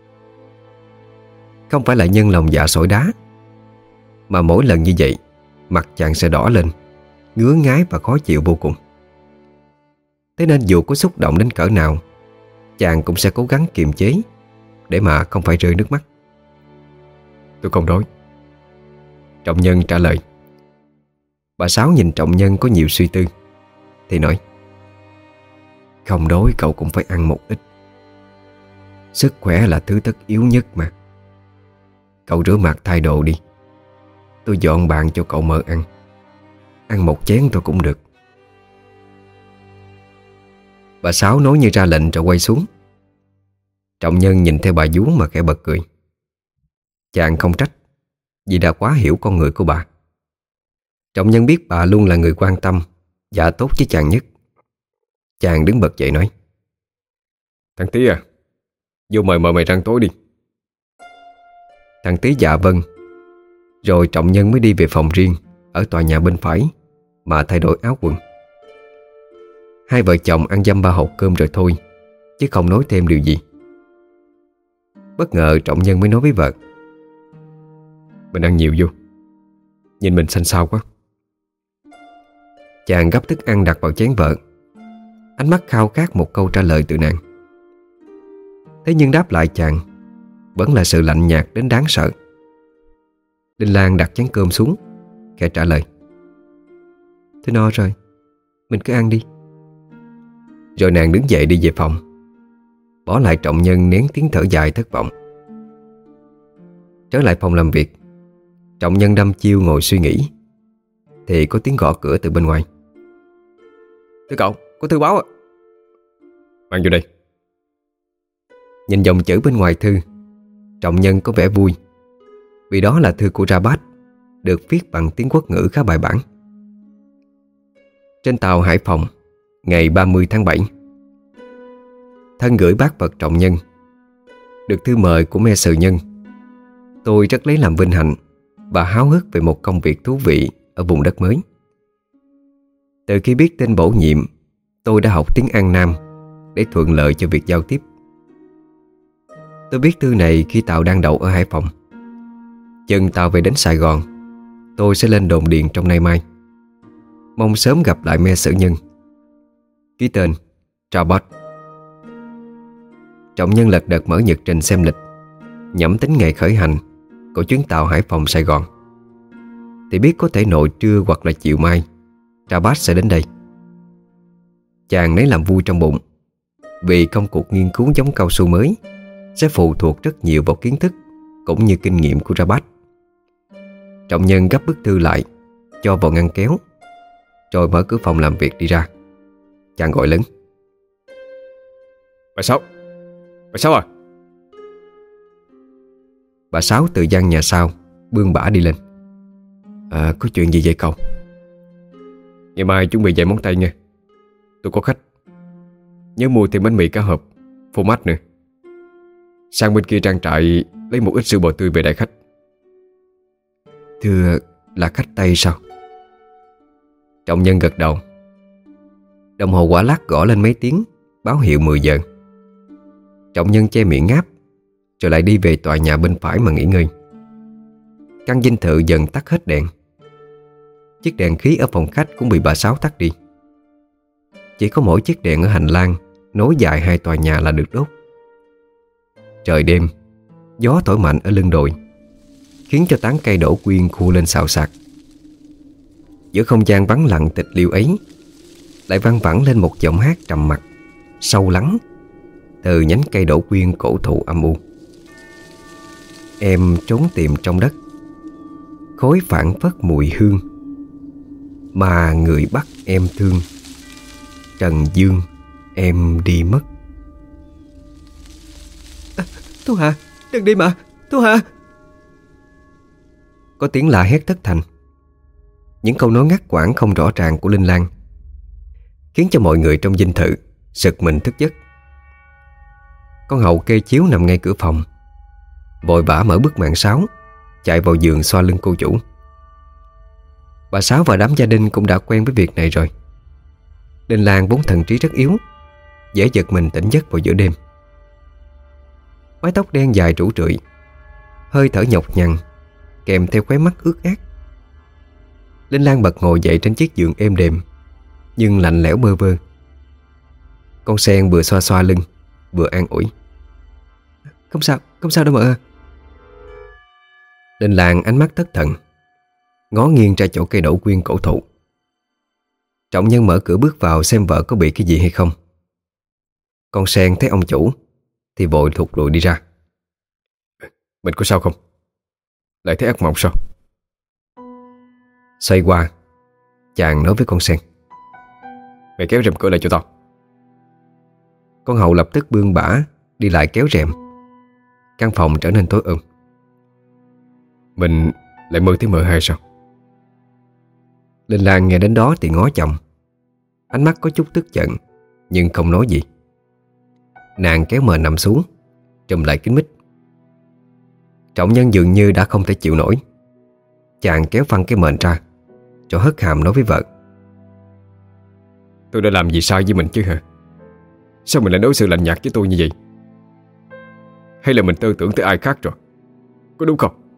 Không phải là nhân lòng dạ sỏi đá, mà mỗi lần như vậy mặt chàng sẽ đỏ lên, ngứa ngái và khó chịu vô cùng. Thế nên dù có xúc động đến cỡ nào, chàng cũng sẽ cố gắng kiềm chế để mà không phải rơi nước mắt. Tôi không đói, trọng nhân trả lời. Bà Sáu nhìn trọng nhân có nhiều suy tư thì nói: Không đói cậu cũng phải ăn một ít. Sức khỏe là thứ tất yếu nhất mà. Cậu rửa mặt thay đồ đi, tôi dọn bàn cho cậu mợ ăn. Ăn một chén thôi cũng được. Bà Sáu nói như ra lệnh rồi quay xuống. Trọng nhân nhìn theo bà vú mà khẽ bật cười. Chàng không trách, vì đã quá hiểu con người của bà. Trọng nhân biết bà luôn là người quan tâm và tốt với chàng nhất. Chàng đứng bật dậy nói: Thằng Tí à, vô mời mợ mày rang tối đi. Thằng Tí dạ vâng. Rồi trọng nhân mới đi về phòng riêng ở tòa nhà bên phải mà thay đổi áo quần. Hai vợ chồng ăn dăm ba hộp cơm rồi thôi, chứ không nói thêm điều gì. Bất ngờ trọng nhân mới nói với vợ: Mình ăn nhiều vô, nhìn mình xanh xao quá. Chàng gấp thức ăn đặt vào chén vợ, ánh mắt khao khát một câu trả lời từ nàng. Thế nhưng đáp lại chàng vẫn là sự lạnh nhạt đến đáng sợ. Linh Lan đặt chén cơm xuống, khẽ trả lời: Tôi no rồi, mình cứ ăn đi. Rồi nàng đứng dậy đi về phòng, bỏ lại trọng nhân nén tiếng thở dài thất vọng. Trở lại phòng làm việc, trọng nhân đăm chiêu ngồi suy nghĩ thì có tiếng gõ cửa từ bên ngoài. Thưa cậu, có thư báo ạ. Mang vô đây. Nhìn dòng chữ bên ngoài thư, trọng nhân có vẻ vui, vì đó là thư của Rabat, được viết bằng tiếng quốc ngữ khá bài bản. Trên tàu Hải Phòng, ngày 30 tháng 7. Thân gửi bác vật trọng nhân, được thư mời của me sự nhân, tôi rất lấy làm vinh hạnh và háo hức về một công việc thú vị ở vùng đất mới. Từ khi biết tin bổ nhiệm, tôi đã học tiếng An Nam để thuận lợi cho việc giao tiếp. Tôi biết thư này khi tàu đang đậu ở Hải Phòng. Chừng tàu về đến Sài Gòn, tôi sẽ lên đồn điền trong nay mai. Mong sớm gặp lại me sử nhân. Ký tên Robert. Trọng nhân lật đật mở nhật trình xem lịch, nhẩm tính ngày khởi hành của chuyến tàu Hải Phòng Sài Gòn, thì biết có thể nội trưa hoặc là chiều mai Robert sẽ đến đây. Chàng lấy làm vui trong bụng, vì công cuộc nghiên cứu giống cao su mới sẽ phụ thuộc rất nhiều vào kiến thức cũng như kinh nghiệm của Robert. Trọng nhân gấp bức thư lại, cho vào ngăn kéo, rồi mở cửa phòng làm việc đi ra. Chàng gọi lớn: Bà Sáu! Bà Sáu à! Bà Sáu từ gian nhà sau bươn bả đi lên. Có chuyện gì vậy cậu? Ngày mai chuẩn bị dạy món Tây nha. Tôi có khách. Nhớ mua thêm bánh mì cá hộp, phô mát nữa. Sang bên kia trang trại lấy một ít sữa bò tươi về đại khách. Thưa, là khách Tây sao? Trọng nhân gật đầu. Đồng hồ quả lắc gõ lên mấy tiếng, báo hiệu 10 giờ. Trọng nhân che miệng ngáp, rồi lại đi về tòa nhà bên phải mà nghỉ ngơi. Căn dinh thự dần tắt hết đèn. Chiếc đèn khí ở phòng khách cũng bị bà Sáu tắt đi. Chỉ có mỗi chiếc đèn ở hành lang nối dài hai tòa nhà là được đốt. Trời đêm, gió thổi mạnh ở lưng đồi, khiến cho tán cây đổ quyên khu lên xào xạc. Giữa không gian vắng lặng tịch liêu ấy, lại văng vẳng lên một giọng hát trầm mặc, sâu lắng từ nhánh cây đổ quyên cổ thụ âm u. Em trốn tìm trong đất, khói phảng phất mùi hương, mà người bắt em thương, trần dương em đi mất. Thu Hà, đừng đi mà, Thu Hà! Có tiếng la hét thất thanh. Những câu nói ngắt quãng không rõ ràng của Linh Lan khiến cho mọi người trong dinh thự sực mình thức giấc. Con hầu kê chiếu nằm ngay cửa phòng, vội vã mở bức màn sáo, chạy vào giường xoa lưng cô chủ. Bà Sáu và đám gia đình cũng đã quen với việc này rồi. Linh Lan vốn thần trí rất yếu, dễ giật mình tỉnh giấc vào giữa đêm. Mái tóc đen dài rủ rượi, hơi thở nhọc nhằn, kèm theo khóe mắt ướt át. Linh Lan bật ngồi dậy trên chiếc giường êm đềm, nhưng lạnh lẽo bơ vơ. Con sen vừa xoa xoa lưng, vừa an ủi: Không sao đâu mợ. Linh Lan ánh mắt thất thần, ngó nghiêng ra chỗ cây đổ quyên cổ thụ. Trọng nhân mở cửa bước vào xem vợ có bị cái gì hay không. Con sen thấy ông chủ thì vội thụt lùi đi ra. Mình có sao không? Lại thấy ác mộng sao? Xoay qua, chàng nói với con sen: Mày kéo rèm cửa lại cho tao. Con hầu lập tức bươn bả đi lại kéo rèm. Căn phòng trở nên tối om. Mình lại mơ thấy mợ hai sao? Linh Lan nghe đến đó thì ngó chồng, ánh mắt có chút tức giận nhưng không nói gì. Nàng kéo mờ nằm xuống, trùm lại kín mít. Trọng nhân dường như đã không thể chịu nổi. Chàng kéo phăng cái mền ra, rồi hất hàm nói với vợ: Tôi đã làm gì sai với mình chứ hả? Sao mình lại đối xử lạnh nhạt với tôi như vậy? Hay là mình tư tưởng tới ai khác rồi? Có đúng không?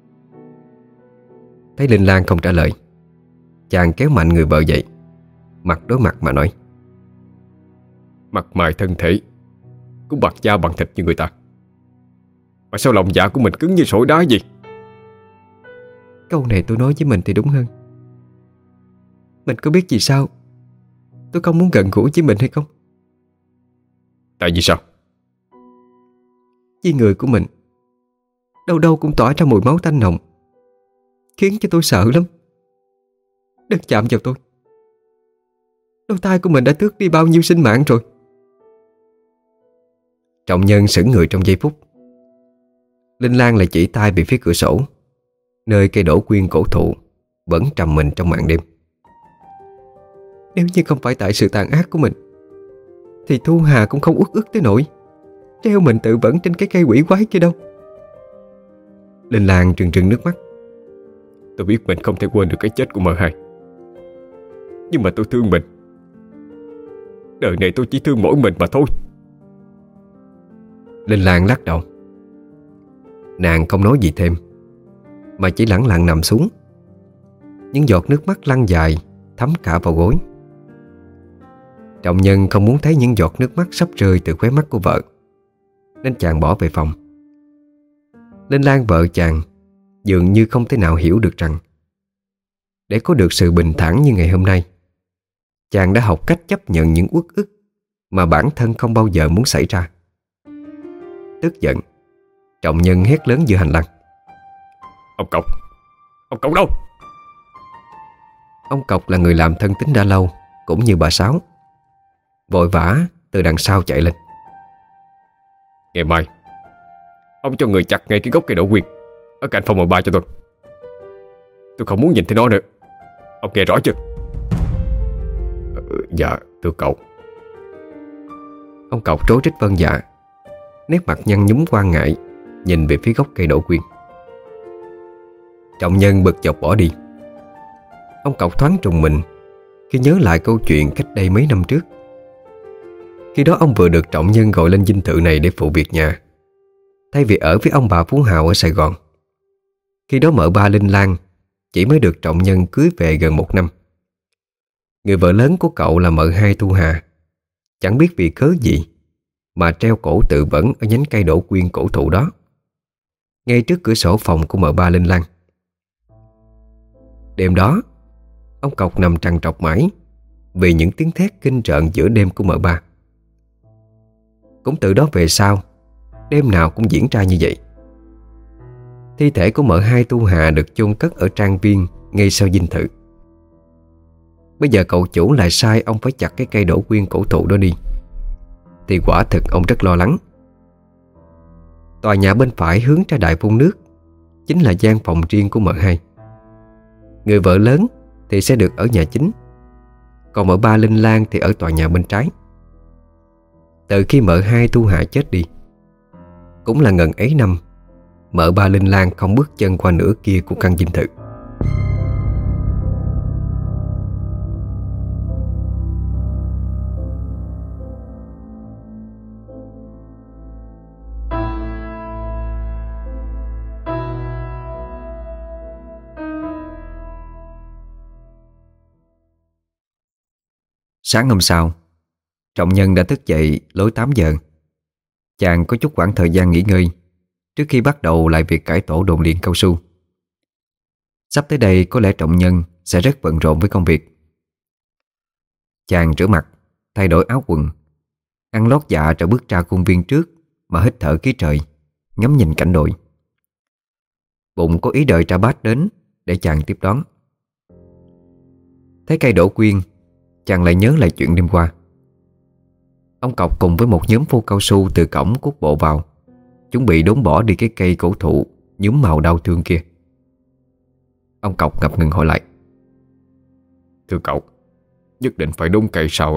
Thấy Linh Lan không trả lời, chàng kéo mạnh người vợ dậy, mặt đối mặt mà nói: Mặt mày thân thể cũng bạc da bằng thịt như người ta, mà sao lòng dạ của mình cứng như sỏi đá gì? Câu này tôi nói với mình thì đúng hơn. Mình có biết vì sao tôi không muốn gần gũi với mình hay không? Tại vì sao? Vì người của mình đâu đâu cũng tỏa ra mùi máu tanh nồng, khiến cho tôi sợ lắm. Đừng chạm vào tôi. Đôi tay của mình đã tước đi bao nhiêu sinh mạng rồi. Trọng nhân sững người trong giây phút. Linh Lan lại chỉ tay về phía cửa sổ, nơi cây đổ quyên cổ thụ vẫn trầm mình trong màn đêm. Nếu như không phải tại sự tàn ác của mình, thì Thu Hà cũng không uất ức tới nỗi treo mình tự vẫn trên cái cây quỷ quái kia đâu. Linh Lan trừng trừng nước mắt. Tôi biết mình không thể quên được cái chết của M2, nhưng mà tôi thương mình. Đời này tôi chỉ thương mỗi mình mà thôi. Linh Lan lắc đầu. Nàng không nói gì thêm, mà chỉ lẳng lặng nằm xuống. Những giọt nước mắt lăn dài, thấm cả vào gối. Trọng Nhân không muốn thấy những giọt nước mắt sắp rơi từ khóe mắt của vợ, nên chàng bỏ về phòng. Linh Lan vợ chàng dường như không thể nào hiểu được rằng để có được sự bình thản như ngày hôm nay, chàng đã học cách chấp nhận những uất ức mà bản thân không bao giờ muốn xảy ra. Tức giận, Trọng Nhân hét lớn giữa hành lang. Ông Cọc! Ông Cọc đâu? Ông Cọc là người làm thân tín đã lâu, cũng như bà Sáu, vội vã từ đằng sau chạy lên. Ngày mai ông cho người chặt ngay cái gốc cây đổ quyên ở cạnh phòng M3 cho tôi. Tôi không muốn nhìn thấy nó nữa. Ông nghe rõ chưa? Dạ thưa cậu. Ông Cọc rối rít vâng dạ, nét mặt nhăn nhúm quan ngại nhìn về phía gốc cây đổ quyên. Trọng Nhân bực dọc bỏ đi. Ông Cọc thoáng trùng mình khi nhớ lại câu chuyện cách đây mấy năm trước. Khi đó ông vừa được Trọng Nhân gọi lên dinh thự này để phụ việc nhà, thay vì ở với ông bà Phú Hào ở Sài Gòn. Khi đó M3 Linh Lan chỉ mới được Trọng Nhân cưới về gần 1 năm. Người vợ lớn của cậu là M2 Thu Hà chẳng biết vì cớ gì mà treo cổ tự vẫn ở nhánh cây đổ quyên cổ thụ đó, ngay trước cửa sổ phòng của M3 Linh Lan. Đêm đó, ông Cọc nằm trằn trọc mãi vì những tiếng thét kinh rợn giữa đêm của M3. Cũng từ đó về sau, đêm nào cũng diễn ra như vậy. Thi thể của M2 Thu Hà được chôn cất ở trang viên ngay sau dinh thự. Bây giờ cậu chủ lại sai ông phải chặt cái cây đổ quyên cổ thụ đó đi, thì quả thực ông rất lo lắng. Tòa nhà bên phải hướng ra đài phun nước chính là gian phòng riêng của M2. Người vợ lớn thì sẽ được ở nhà chính, còn M3 Linh Lan thì ở tòa nhà bên trái. Từ khi M2 Thu Hà chết đi, cũng là ngần ấy năm, M3 Linh Lan không bước chân qua nửa kia của căn dinh thự. Sáng hôm sau, Trọng Nhân đã thức dậy lối 8 giờ. Chàng có chút khoảng thời gian nghỉ ngơi trước khi bắt đầu lại việc cải tổ đồn điện cao su. Sắp tới đây có lẽ Trọng Nhân sẽ rất bận rộn với công việc. Chàng rửa mặt, thay đổi áo quần, ăn lót dạ rồi bước ra công viên trước mà hít thở khí trời, ngắm nhìn cảnh đồi. Bụng có ý đợi Tra Bát đến để chàng tiếp đón. Thấy cây đổ quyên, chàng lại nhớ lại chuyện đêm qua. Ông Cọc cùng với một nhóm phô cao su từ cổng cuốc bộ vào, chuẩn bị đốn bỏ đi cái cây cổ thụ nhuốm màu đau thương kia. Ông Cọc ngập ngừng hỏi lại. Thưa cậu, nhất định phải đốn cây sao?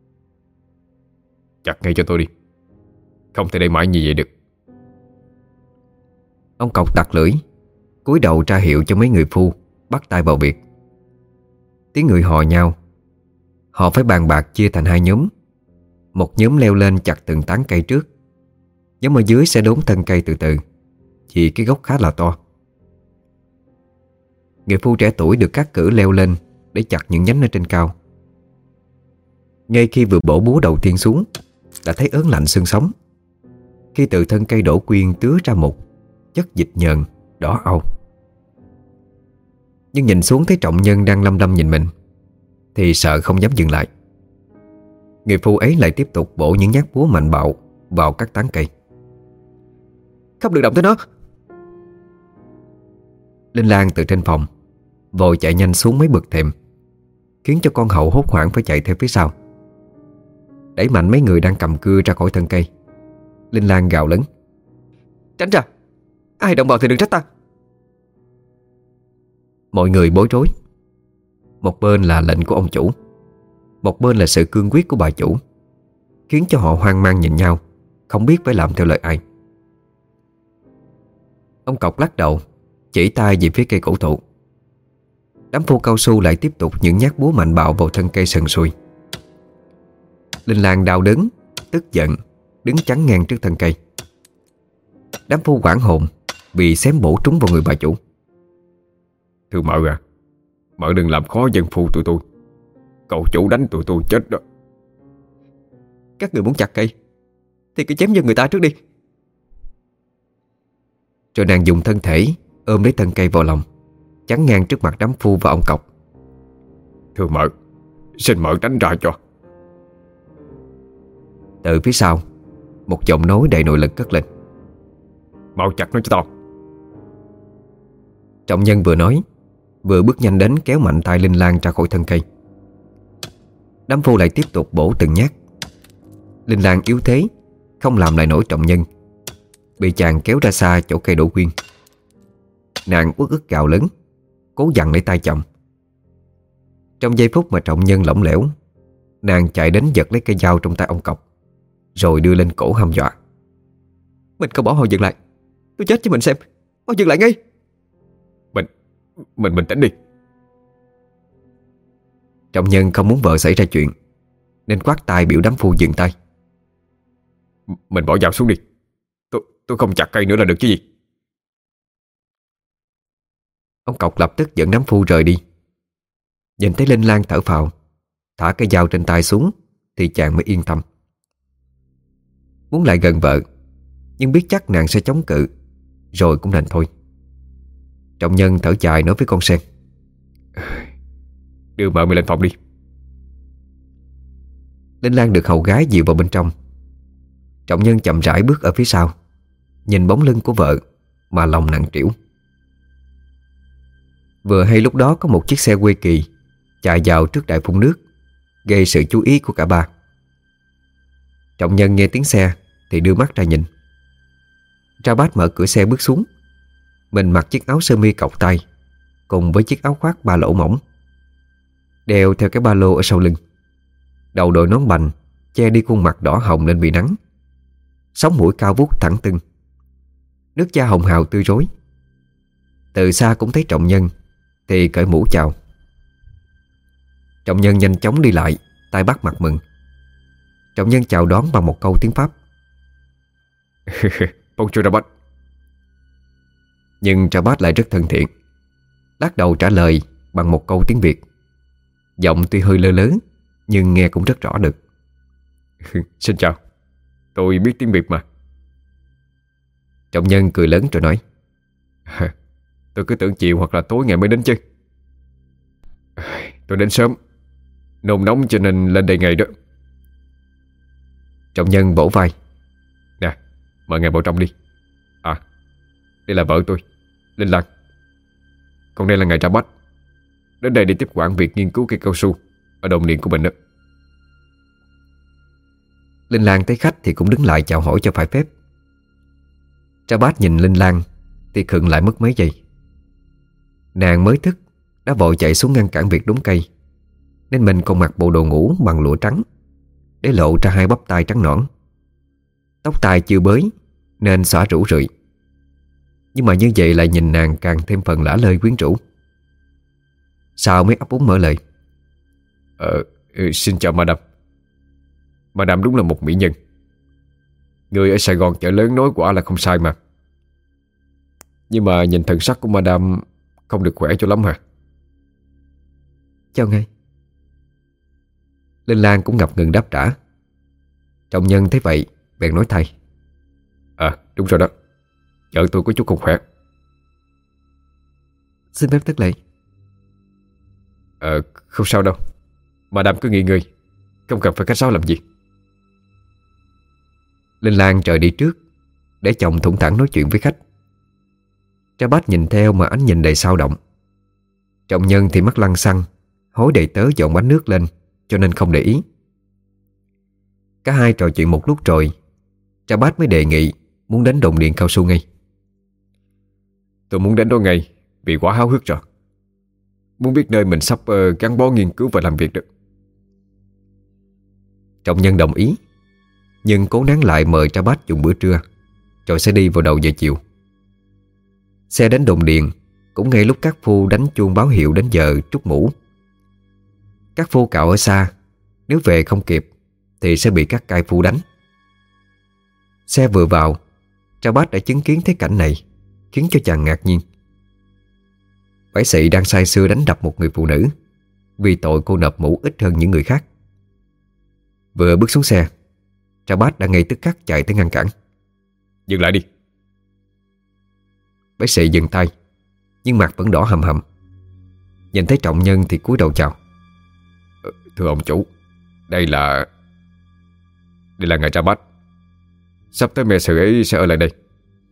Chặt ngay cho tôi đi, không thể để mãi như vậy được. Ông Cọc đặt lưỡi, cúi đầu ra hiệu cho mấy người phu bắt tay vào việc. Tiếng người hò nhau. Họ phải bàn bạc chia thành hai nhóm. Một nhóm leo lên chặt từng tán cây trước, nhóm ở dưới sẽ đốn thân cây từ từ, vì cái gốc khá là to. Người phu trẻ tuổi được cắt cử leo lên để chặt những nhánh ở trên cao. Ngay khi vừa bổ búa đầu tiên xuống, đã thấy ớn lạnh xương sống, khi từ thân cây đổ quyên tứa ra một chất dịch nhờn đỏ au. Nhưng nhìn xuống thấy Trọng Nhân đang lăm lăm nhìn mình thì sợ không dám dừng lại. Người phu ấy lại tiếp tục bổ những nhát búa mạnh bạo vào các tán cây. Không được động tới nó. Linh Lan từ trên phòng vội chạy nhanh xuống mấy bậc thềm, khiến cho con hậu hốt hoảng phải chạy theo phía sau. Đẩy mạnh mấy người đang cầm cưa ra khỏi thân cây, Linh Lan gào lớn. Tránh ra, ai động vào thì đừng trách ta. Mọi người bối rối. Một bên là lệnh của ông chủ, một bên là sự cương quyết của bà chủ. khiến cho họ hoang mang nhìn nhau, không biết phải làm theo lời ai. Ông Cọc lắc đầu, chỉ tay về phía cây cổ thụ. Đám phu cao su lại tiếp tục những nhát búa mạnh bạo vào thân cây sần sùi. Linh Lan đau đớn, tức giận, đứng chắn ngang trước thân cây. Đám phu hoảng hồn vì xém bổ trúng vào người bà chủ. Thưa mợ à, mợ đừng làm khó dân phu tụi tôi. Cậu chủ đánh tụi tôi chết đó. Các người muốn chặt cây thì cứ chém vào người ta trước đi. Rồi nàng dùng thân thể ôm lấy thân cây vào lòng, chắn ngang trước mặt đám phu và ông Cọc. Thưa mợ, xin mợ tránh ra cho. Từ phía sau, một giọng nói đầy nội lực cất lên. Mau chặt nó cho tao. Trọng nhân vừa nói, vừa bước nhanh đến kéo mạnh tay Linh Lan ra khỏi thân cây. Đám phu lại tiếp tục bổ từng nhát. Linh Lan yếu thế, không làm lại nổi trọng nhân, bị chàng kéo ra xa chỗ cây đổ quyên. Nàng uất ức gào lớn, cố dằn lấy tay chồng. Trong giây phút mà trọng nhân lỏng lẻo, nàng chạy đến giật lấy cây dao trong tay ông Cọc, rồi đưa lên cổ hăm dọa. Mình không bỏ họ dừng lại, tôi chết cho mình xem. Họ dừng lại ngay. Mình tỉnh đi. Trọng nhân không muốn vợ xảy ra chuyện, nên quát tay biểu đám phu dừng tay. Mình bỏ dao xuống đi. Tôi không chặt cây nữa là được chứ gì. Ông Cọc lập tức dẫn đám phu rời đi. Nhìn thấy Linh Lan thở phào, thả cây dao trên tay xuống, thì chàng mới yên tâm. Muốn lại gần vợ, nhưng biết chắc nàng sẽ chống cự, rồi cũng đành thôi. Trọng nhân thở dài nói với con sen. Đưa vợ mày lên phòng đi. Linh Lan được hầu gái dìu vào bên trong. Trọng nhân chậm rãi bước ở phía sau, nhìn bóng lưng của vợ mà lòng nặng trĩu. Vừa hay lúc đó có một chiếc xe quê kỳ chạy vào trước đại phun nước, gây sự chú ý của cả ba. Trọng nhân nghe tiếng xe thì đưa mắt ra nhìn. Ra Bát mở cửa xe bước xuống. Mình mặc chiếc áo sơ mi cộc tay cùng với chiếc áo khoác ba lỗ mỏng, đeo theo cái ba lô ở sau lưng. Đầu đội nón bành che đi khuôn mặt đỏ hồng lên vì nắng. Sống mũi cao vút thẳng tưng, nước da hồng hào tươi rối. Từ xa cũng thấy trọng nhân thì cởi mũ chào. Trọng nhân nhanh chóng đi lại, tay bắt mặt mừng. Trọng nhân chào đón bằng một câu tiếng Pháp. Bonjour Rabat. Nhưng Rabat lại rất thân thiện, lắc đầu trả lời bằng một câu tiếng Việt. Giọng tuy hơi lơ lớn nhưng nghe cũng rất rõ được. Xin chào, tôi biết tiếng Việt mà. Trọng nhân cười lớn rồi nói. Tôi cứ tưởng chiều hoặc là tối ngày mới đến chứ. Tôi đến sớm, nôn nóng cho nên lên đây ngày đó. Trọng nhân vỗ vai. Nè, mời ngài vào trong đi. À, đây là vợ tôi, Linh Lan. Còn đây là ngài Ra Bách, đến đây để tiếp quản việc nghiên cứu cây cao su ở đồn điện của mình đó. Linh Lan thấy khách thì cũng đứng lại chào hỏi cho phải phép. Ra Bách nhìn Linh Lan thì khựng lại mất mấy giây. Nàng mới thức đã vội chạy xuống ngăn cản việc đốn cây, nên mình còn mặc bộ đồ ngủ bằng lụa trắng để lộ ra hai bắp tay trắng nõn. Tóc tai chưa bới nên xõa rủ rượi, nhưng mà như vậy lại nhìn nàng càng thêm phần lả lơi quyến rũ. Sao mới ấp úng mở lời. Xin chào Madame. Madame đúng là một mỹ nhân. Người ở Sài Gòn chợ lớn nói quả là không sai mà. Nhưng mà nhìn thần sắc của Madame không được khỏe cho lắm hả? Chào ngài. Linh Lan cũng ngập ngừng đáp trả. Trọng nhân thấy vậy bèn nói thay. Đúng rồi đó, vợ tôi có chút không khỏe. Xin phép thất lễ. Không sao đâu, Madame cứ nghỉ ngơi, không cần phải khách sáo làm gì. Linh Lan trời đi trước để chồng thủng thẳng nói chuyện với khách. Tra Bát nhìn theo mà ánh nhìn đầy sao động. Trọng nhân thì mắt lăng xăng, hối đầy tớ dọn bánh nước lên, cho nên không để ý. Cả hai trò chuyện một lúc rồi, Tra Bát mới đề nghị muốn đến đồn điện cao su ngay. Tôi muốn đến đó ngay vì quá háo hức rồi. Muốn biết nơi mình sắp gắn bó nghiên cứu và làm việc được. Trọng nhân đồng ý, nhưng cố nén lại mời Tra Bát dùng bữa trưa, rồi sẽ đi vào đầu giờ chiều. Xe đến đồn điền cũng ngay lúc các phu đánh chuông báo hiệu đến giờ trút mũ. Các phu cạo ở xa, nếu về không kịp thì sẽ bị các cai phu đánh. Xe vừa vào, Tra Bát đã chứng kiến thấy cảnh này, khiến cho chàng ngạc nhiên. Bảy sĩ đang say sưa đánh đập một người phụ nữ vì tội cô nộp mũ ít hơn những người khác. Vừa bước xuống xe, Tra Bát đã ngay tức khắc chạy tới ngăn cản. Dừng lại đi. Bác sĩ dừng tay, nhưng mặt vẫn đỏ hầm hầm. Nhìn thấy Trọng Nhân thì cúi đầu chào. Thưa ông chủ, đây là ngài Tra Bát. Sắp tới mẹ sự ấy sẽ ở lại đây.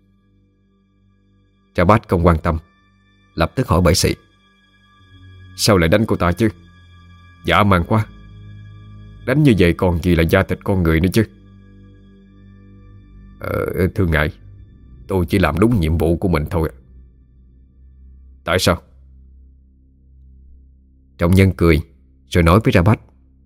Tra Bát không quan tâm, lập tức hỏi bảy sĩ. Sao lại đánh cô ta chứ? Dã man quá. Đánh như vậy còn gì là da thịt con người nữa chứ. Thưa ngài, tôi chỉ làm đúng nhiệm vụ của mình thôi. Tại sao? Trọng Nhân cười rồi nói với Ra Bát.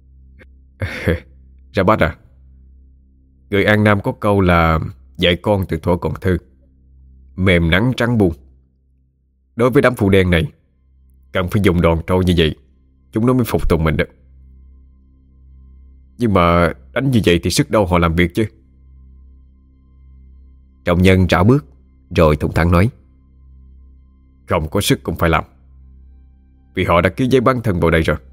Ra Bát à, người An Nam có câu là dạy con từ thuở còn thơ, mềm nắng trắng buông. Đối với đám phu đen này, cần phải dùng đòn trâu như vậy, chúng nó mới phục tùng mình được. Nhưng mà đánh như vậy thì sức đâu họ làm việc chứ. Trọng Nhân rảo bước rồi thủng thẳng nói. Không có sức cũng phải làm, vì họ đã ký giấy bán thân vào đây rồi.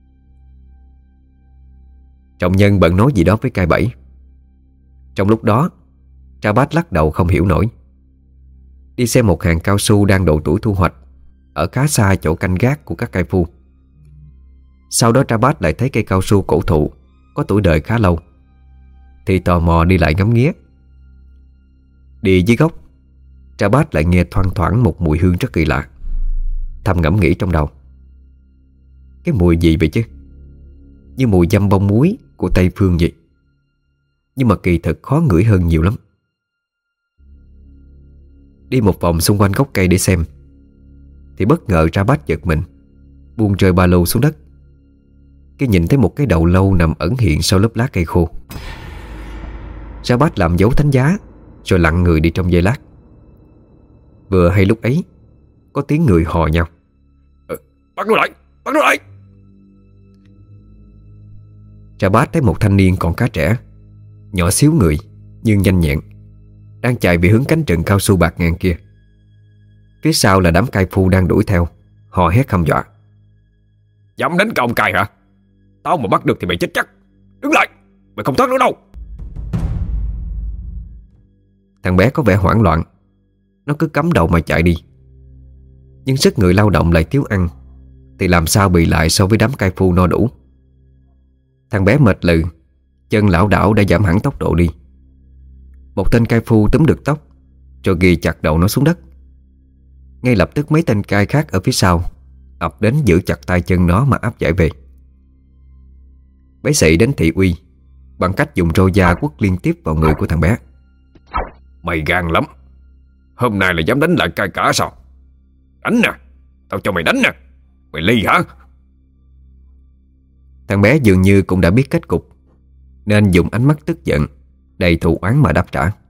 Trọng Nhân bận nói gì đó với cai bảy. Trong lúc đó, Tra Bát lắc đầu không hiểu nổi. Đi xem một hàng cao su đang độ tuổi thu hoạch ở khá xa chỗ canh gác của các cai phu. Sau đó Tra Bát lại thấy cây cao su cổ thụ có tuổi đời khá lâu, thì tò mò đi lại ngắm nghía. Đi dưới gốc, Tra Bát lại nghe thoang thoảng một mùi hương rất kỳ lạ. Thầm ngẫm nghĩ trong đầu, cái mùi gì vậy chứ? Như mùi dăm bông muối của Tây Phương vậy. Nhưng mà kỳ thực khó ngửi hơn nhiều lắm. Đi một vòng xung quanh gốc cây để xem, thì bất ngờ Tra Bát giật mình, buông rơi ba lô xuống đất. Cái nhìn thấy một cái đầu lâu nằm ẩn hiện sau lớp lá cây khô. Tra Bát làm dấu thánh giá rồi lặng người đi trong giây lát. Vừa hay lúc ấy, có tiếng người hò nhau. Bắt nó lại, bắt nó lại. Tra Bát thấy một thanh niên còn khá trẻ, nhỏ xíu người nhưng nhanh nhẹn, đang chạy về hướng cánh rừng cao su bạc ngàn kia. Phía sau là đám cai phu đang đuổi theo, hò hét hăm dọa. Dám đánh còng cài hả? Tao mà bắt được thì mày chết chắc. Đứng lại, mày không thoát nữa đâu. Thằng bé có vẻ hoảng loạn. Nó cứ cắm đầu mà chạy đi. Nhưng sức người lao động lại thiếu ăn, thì làm sao bị lại so với đám cai phu no đủ. Thằng bé mệt lừ, chân lảo đảo đã giảm hẳn tốc độ đi. Một tên cai phu túm được tóc, rồi ghì chặt đầu nó xuống đất. Ngay lập tức mấy tên cai khác ở phía sau ập đến giữ chặt tay chân nó mà áp giải về. Bấy sĩ đến thị uy bằng cách dùng roi da quất liên tiếp vào người của thằng bé. Mày gan lắm. Hôm nay là dám đánh lại cai cả sao? Đánh nè, tao cho mày đánh nè. Mày ly hả? Thằng bé dường như cũng đã biết kết cục, nên dùng ánh mắt tức giận đầy thù oán mà đáp trả.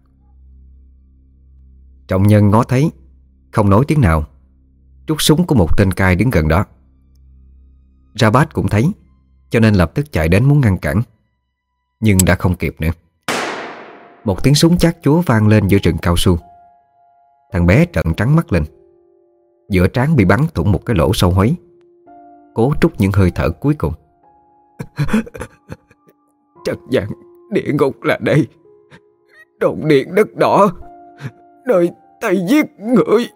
Trọng Nhân ngó thấy, không nói tiếng nào, rút súng của một tên cai đứng gần đó. Ra Bát cũng thấy, cho nên lập tức chạy đến muốn ngăn cản, nhưng đã không kịp nữa. Một tiếng súng chát chúa vang lên giữa rừng cao su. Thằng bé trợn trắng mắt lên, giữa trán bị bắn thủng một cái lỗ sâu hoấy, cố trút những hơi thở cuối cùng. Trần gian địa ngục là đây, đồn điện đất đỏ, nơi Tây giết người.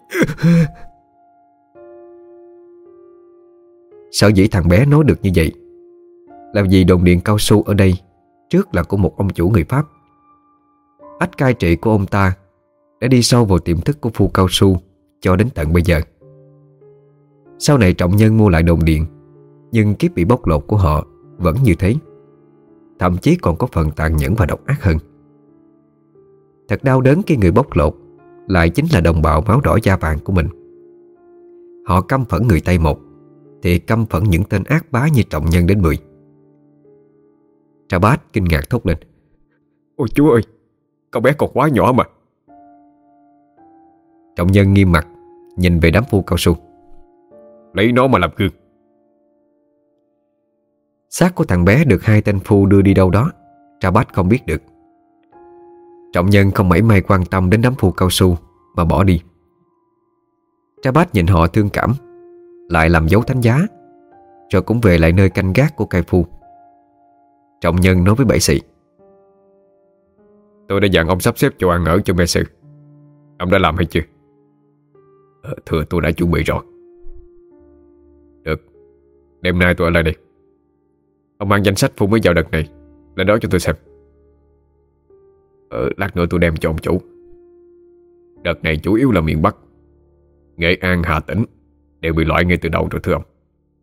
Sở dĩ thằng bé nói được như vậy là vì đồn điện cao su ở đây trước là của một ông chủ người Pháp. Ách cai trị của ông ta đã đi sâu vào tiềm thức của phu cao su cho đến tận bây giờ. Sau này Trọng Nhân mua lại đồn điện, nhưng kiếp bị bóc lột của họ vẫn như thế, thậm chí còn có phần tàn nhẫn và độc ác hơn. Thật đau đớn khi người bóc lột lại chính là đồng bào máu đỏ da vàng của mình. Họ căm phẫn người Tây một, thì căm phẫn những tên ác bá như Trọng Nhân đến 10. Tra Bát kinh ngạc thốt lên. Ôi chú ơi, con bé còn quá nhỏ mà. Trọng nhân nghiêm mặt nhìn về đám phu cao su. Lấy nó mà làm gương. Xác của thằng bé được hai tên phu đưa đi đâu đó, Tra Bát không biết được. Trọng nhân không mảy may quan tâm đến đám phu cao su mà bỏ đi. Tra Bát nhìn họ thương cảm, lại làm dấu thánh giá, rồi cũng về lại nơi canh gác của cai phu. Trọng nhân nói với bệ sĩ: Tôi đã dặn ông sắp xếp chỗ ăn ở cho mê sự. Ông đã làm hay chưa? Thưa tôi đã chuẩn bị rồi. Được, đêm nay tôi ở lại đây. Ông mang danh sách phu mới vào đợt này lên đó cho tôi xem. Lát nữa tôi đem cho ông chủ. Đợt này chủ yếu là miền Bắc, Nghệ An, Hà Tĩnh đều bị loại ngay từ đầu rồi thưa ông.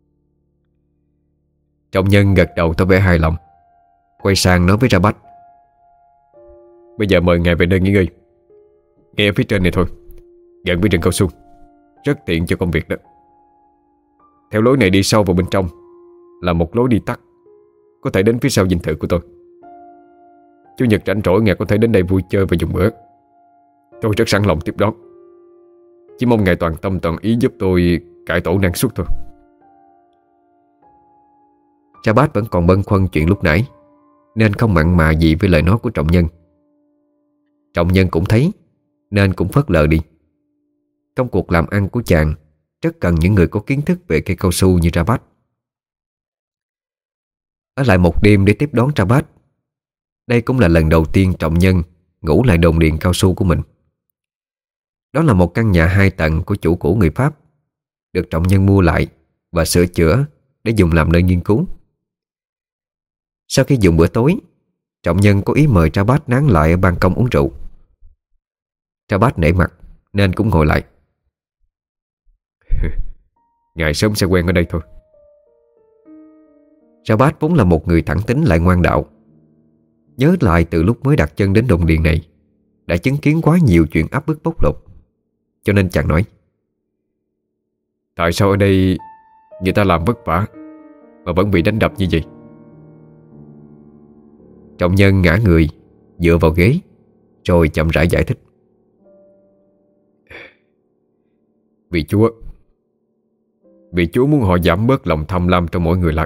Trọng nhân gật đầu tỏ vẻ hài lòng, quay sang nói với Ra Bách: Bây giờ mời ngài về nơi nghỉ ngơi. Ngay ở phía trên này thôi, gần với rừng cao su, rất tiện cho công việc đó. Theo lối này đi sâu vào bên trong là một lối đi tắt, có thể đến phía sau dinh thự của tôi. Chủ nhật rảnh rỗi ngài có thể đến đây vui chơi và dùng bữa. Tôi rất sẵn lòng tiếp đón. Chỉ mong ngài toàn tâm toàn ý giúp tôi cải tổ năng suất thôi. Cha Bát vẫn còn bâng khuâng chuyện lúc nãy, nên không mặn mà gì với lời nói của Trọng nhân. Trọng nhân cũng thấy, nên cũng phớt lờ đi. Công cuộc làm ăn của chàng rất cần những người có kiến thức về cây cao su như Ra Bát. Ở lại một đêm để tiếp đón Ra Bát, đây cũng là lần đầu tiên Trọng nhân ngủ lại đồn điền cao su của mình. Đó là một căn nhà 2 tầng của chủ cũ người Pháp, được Trọng nhân mua lại và sửa chữa để dùng làm nơi nghiên cứu. Sau khi dùng bữa tối, Trọng nhân có ý mời Tra Bát nán lại ở ban công uống rượu. Tra Bát nể mặt nên cũng ngồi lại. Ngài sớm sẽ quen ở đây thôi. Tra Bát vốn là một người thẳng tính lại ngoan đạo. Nhớ lại từ lúc mới đặt chân đến đồn điền này, đã chứng kiến quá nhiều chuyện áp bức bóc lột, cho nên chàng nói: Tại sao ở đây người ta làm vất vả mà vẫn bị đánh đập như vậy? Trọng nhân ngã người dựa vào ghế, rồi chậm rãi giải thích: Vì Chúa muốn họ giảm bớt lòng tham lam trong mỗi người lại.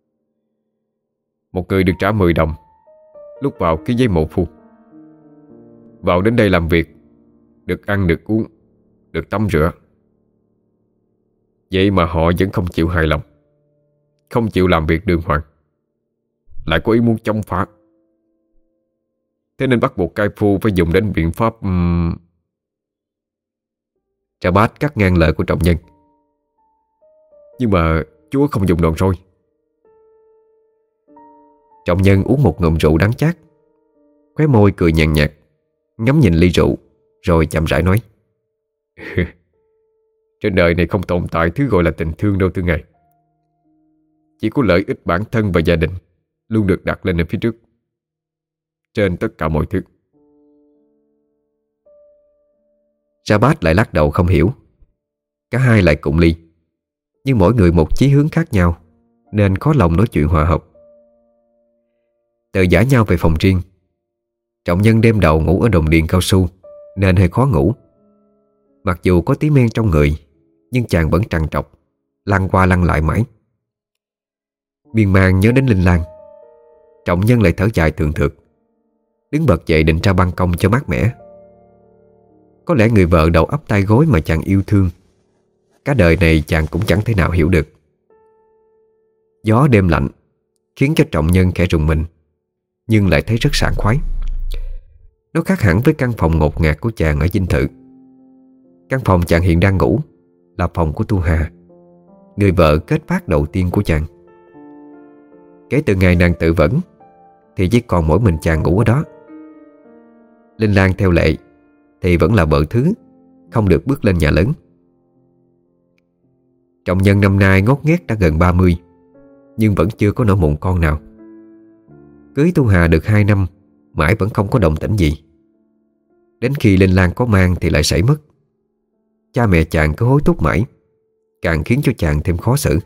Một người được trả 10 đồng lúc vào ký giấy mộ phu. Vào đến đây làm việc, được ăn được uống, được tắm rửa. Vậy mà họ vẫn không chịu hài lòng, không chịu làm việc đàng hoàng, lại có ý muốn chống phá. Thế nên bắt buộc cai phu phải dùng đến biện pháp. Tra Bát cắt ngang lời của Trọng nhân: Nhưng mà Chúa không dùng đòn roi. Trọng nhân uống một ngụm rượu đắng chát, khóe môi cười nhàn nhạt, ngắm nhìn ly rượu, rồi chậm rãi nói: Trên đời này không tồn tại thứ gọi là tình thương đâu thưa ngài. Chỉ có lợi ích bản thân và gia đình luôn được đặt lên ở phía trước, trên tất cả mọi thứ. Tra Bát lại lắc đầu không hiểu. Cả hai lại cụng ly, nhưng mỗi người một chí hướng khác nhau, nên khó lòng nói chuyện hòa hợp. Tự giải nhau về phòng riêng. Trọng nhân đêm đầu ngủ ở đồn điền cao su nên hơi khó ngủ. Mặc dù có tí men trong người, nhưng chàng vẫn trằn trọc, lăn qua lăn lại mãi. Miên man nhớ đến Linh Lan, Trọng nhân lại thở dài thường thượt, đứng bật dậy định ra ban công cho mát mẻ. Có lẽ người vợ đầu ấp tay gối mà chàng yêu thương, cả đời này chàng cũng chẳng thể nào hiểu được. Gió đêm lạnh khiến cho Trọng nhân khẽ rùng mình, nhưng lại thấy rất sảng khoái. Nó khác hẳn với căn phòng ngột ngạt của chàng ở dinh thự. Căn phòng chàng hiện đang ngủ là phòng của Tu Hà, người vợ kết phát đầu tiên của chàng. Kể từ ngày nàng tự vẫn thì chỉ còn mỗi mình chàng ngủ ở đó. Linh Lan theo lệ thì vẫn là vợ thứ, không được bước lên nhà lớn. Trọng nhân năm nay ngót nghét đã gần 30, nhưng vẫn chưa có nổi mụn con nào. Cưới Tu Hà được 2 năm, mãi vẫn không có động tĩnh gì. Đến khi Linh Lan có mang thì lại sảy mất. Cha mẹ chàng cứ hối thúc mãi, càng khiến cho chàng thêm khó xử.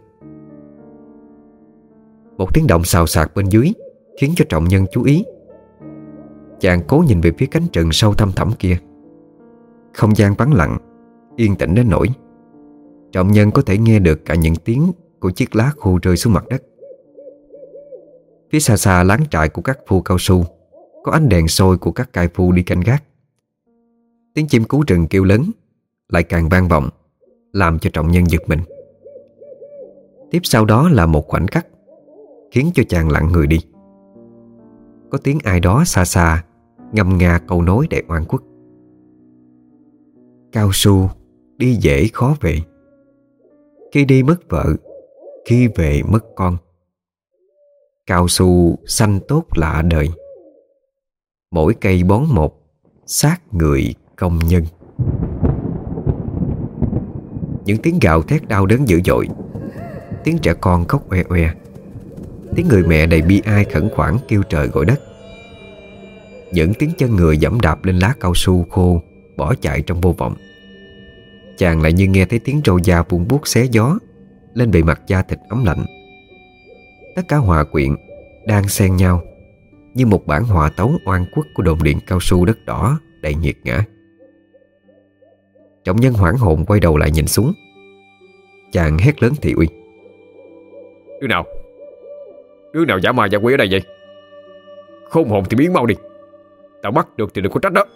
Một tiếng động xào xạc bên dưới khiến cho Trọng nhân chú ý. Chàng cố nhìn về phía cánh rừng sâu thăm thẳm kia. Không gian vắng lặng, yên tĩnh đến nỗi Trọng Nhân có thể nghe được cả những tiếng của chiếc lá khô rơi xuống mặt đất. Phía xa xa láng trại của các phu cao su có ánh đèn soi của các cai phu đi canh gác. Tiếng chim cú rừng kêu lớn lại càng vang vọng, làm cho Trọng Nhân giật mình. Tiếp sau đó là một khoảnh khắc khiến cho chàng lặng người đi. Có tiếng ai đó xa xa ngâm nga câu nói đầy oan khuất. Cao su đi dễ khó về, khi đi mất vợ, khi về mất con. Cao su xanh tốt lạ đời, mỗi cây bón một, xác người công nhân. Những tiếng gào thét đau đớn dữ dội, tiếng trẻ con khóc oe oe, tiếng người mẹ đầy bi ai khẩn khoản kêu trời gọi đất. Những tiếng chân người giẫm đạp lên lá cao su khô bỏ chạy trong vô vọng. Chàng lại như nghe thấy tiếng râu da vun buốt xé gió lên bề mặt da thịt ấm lạnh. Tất cả hòa quyện, đang xen nhau như một bản hòa tấu oan khuất của đồn điện cao su đất đỏ đầy nghiệt ngã. Trọng Nhân hoảng hồn quay đầu lại nhìn xuống. Chàng hét lớn thị uy: Đứa nào? Đứa nào giả ma giả quỷ ở đây vậy? Khôn hồn thì biến mau đi, tao bắt được thì đừng có trách đó.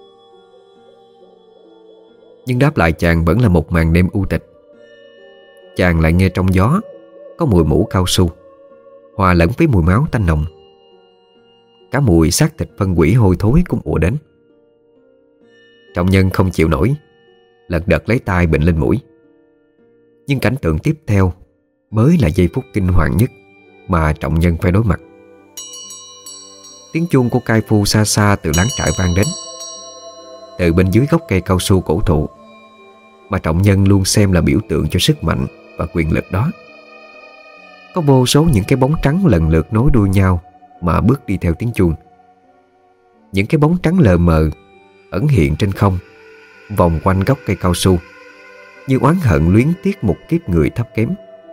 Nhưng đáp lại chàng vẫn là một màn đêm u tịch. Chàng lại nghe trong gió có mùi mũ cao su hòa lẫn với mùi máu tanh nồng. Cả mùi xác thịt phân quỷ hôi thối cũng ùa đến. Trọng Nhân không chịu nổi, lật đật lấy tay bệnh lên mũi. Nhưng cảnh tượng tiếp theo mới là giây phút kinh hoàng nhất mà Trọng Nhân phải đối mặt. Tiếng chuông của cai phu xa xa từ láng trại vang đến. Từ bên dưới gốc cây cao su cổ thụ mà Trọng Nhân luôn xem là biểu tượng cho sức mạnh và quyền lực đó, có vô số những cái bóng trắng lần lượt nối đuôi nhau mà bước đi theo tiếng chuông. Những cái bóng trắng lờ mờ ẩn hiện trên không, vòng quanh gốc cây cao su, như oán hận luyến tiếc một kiếp người thấp kém.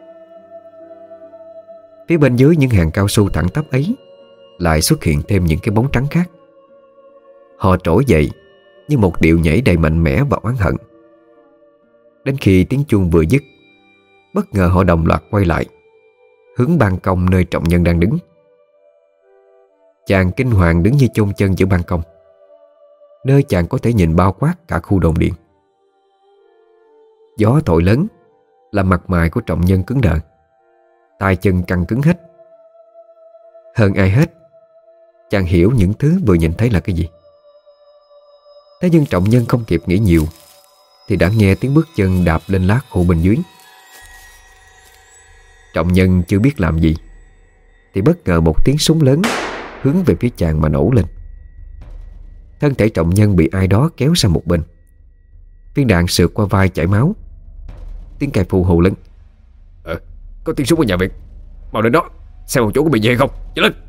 Phía bên dưới những hàng cao su thẳng tắp ấy lại xuất hiện thêm những cái bóng trắng khác. Họ trỗi dậy như một điệu nhảy đầy mạnh mẽ và oán hận. Đến khi tiếng chuông vừa dứt, bất ngờ họ đồng loạt quay lại, hướng ban công nơi Trọng Nhân đang đứng. Chàng kinh hoàng đứng như chôn chân giữa ban công, nơi chàng có thể nhìn bao quát cả khu đồn điện. Gió thổi lớn làm mặt mày của Trọng Nhân cứng đờ, tay chân căng cứng hết. Hơn ai hết, chàng hiểu những thứ vừa nhìn thấy là cái gì. Thế nhưng Trọng Nhân không kịp nghĩ nhiều thì đã nghe tiếng bước chân đạp lên lá khô bên dưới. Trọng Nhân chưa biết làm gì thì bất ngờ một tiếng súng lớn hướng về phía chàng mà nổ lên. Thân thể Trọng Nhân bị ai đó kéo sang một bên. Viên đạn sượt qua vai chảy máu. Tiếng cai phu hù lớn: Có tiếng súng ở nhà Việt, mau đến đó xem một chỗ có bị gì hay không, chạy lên.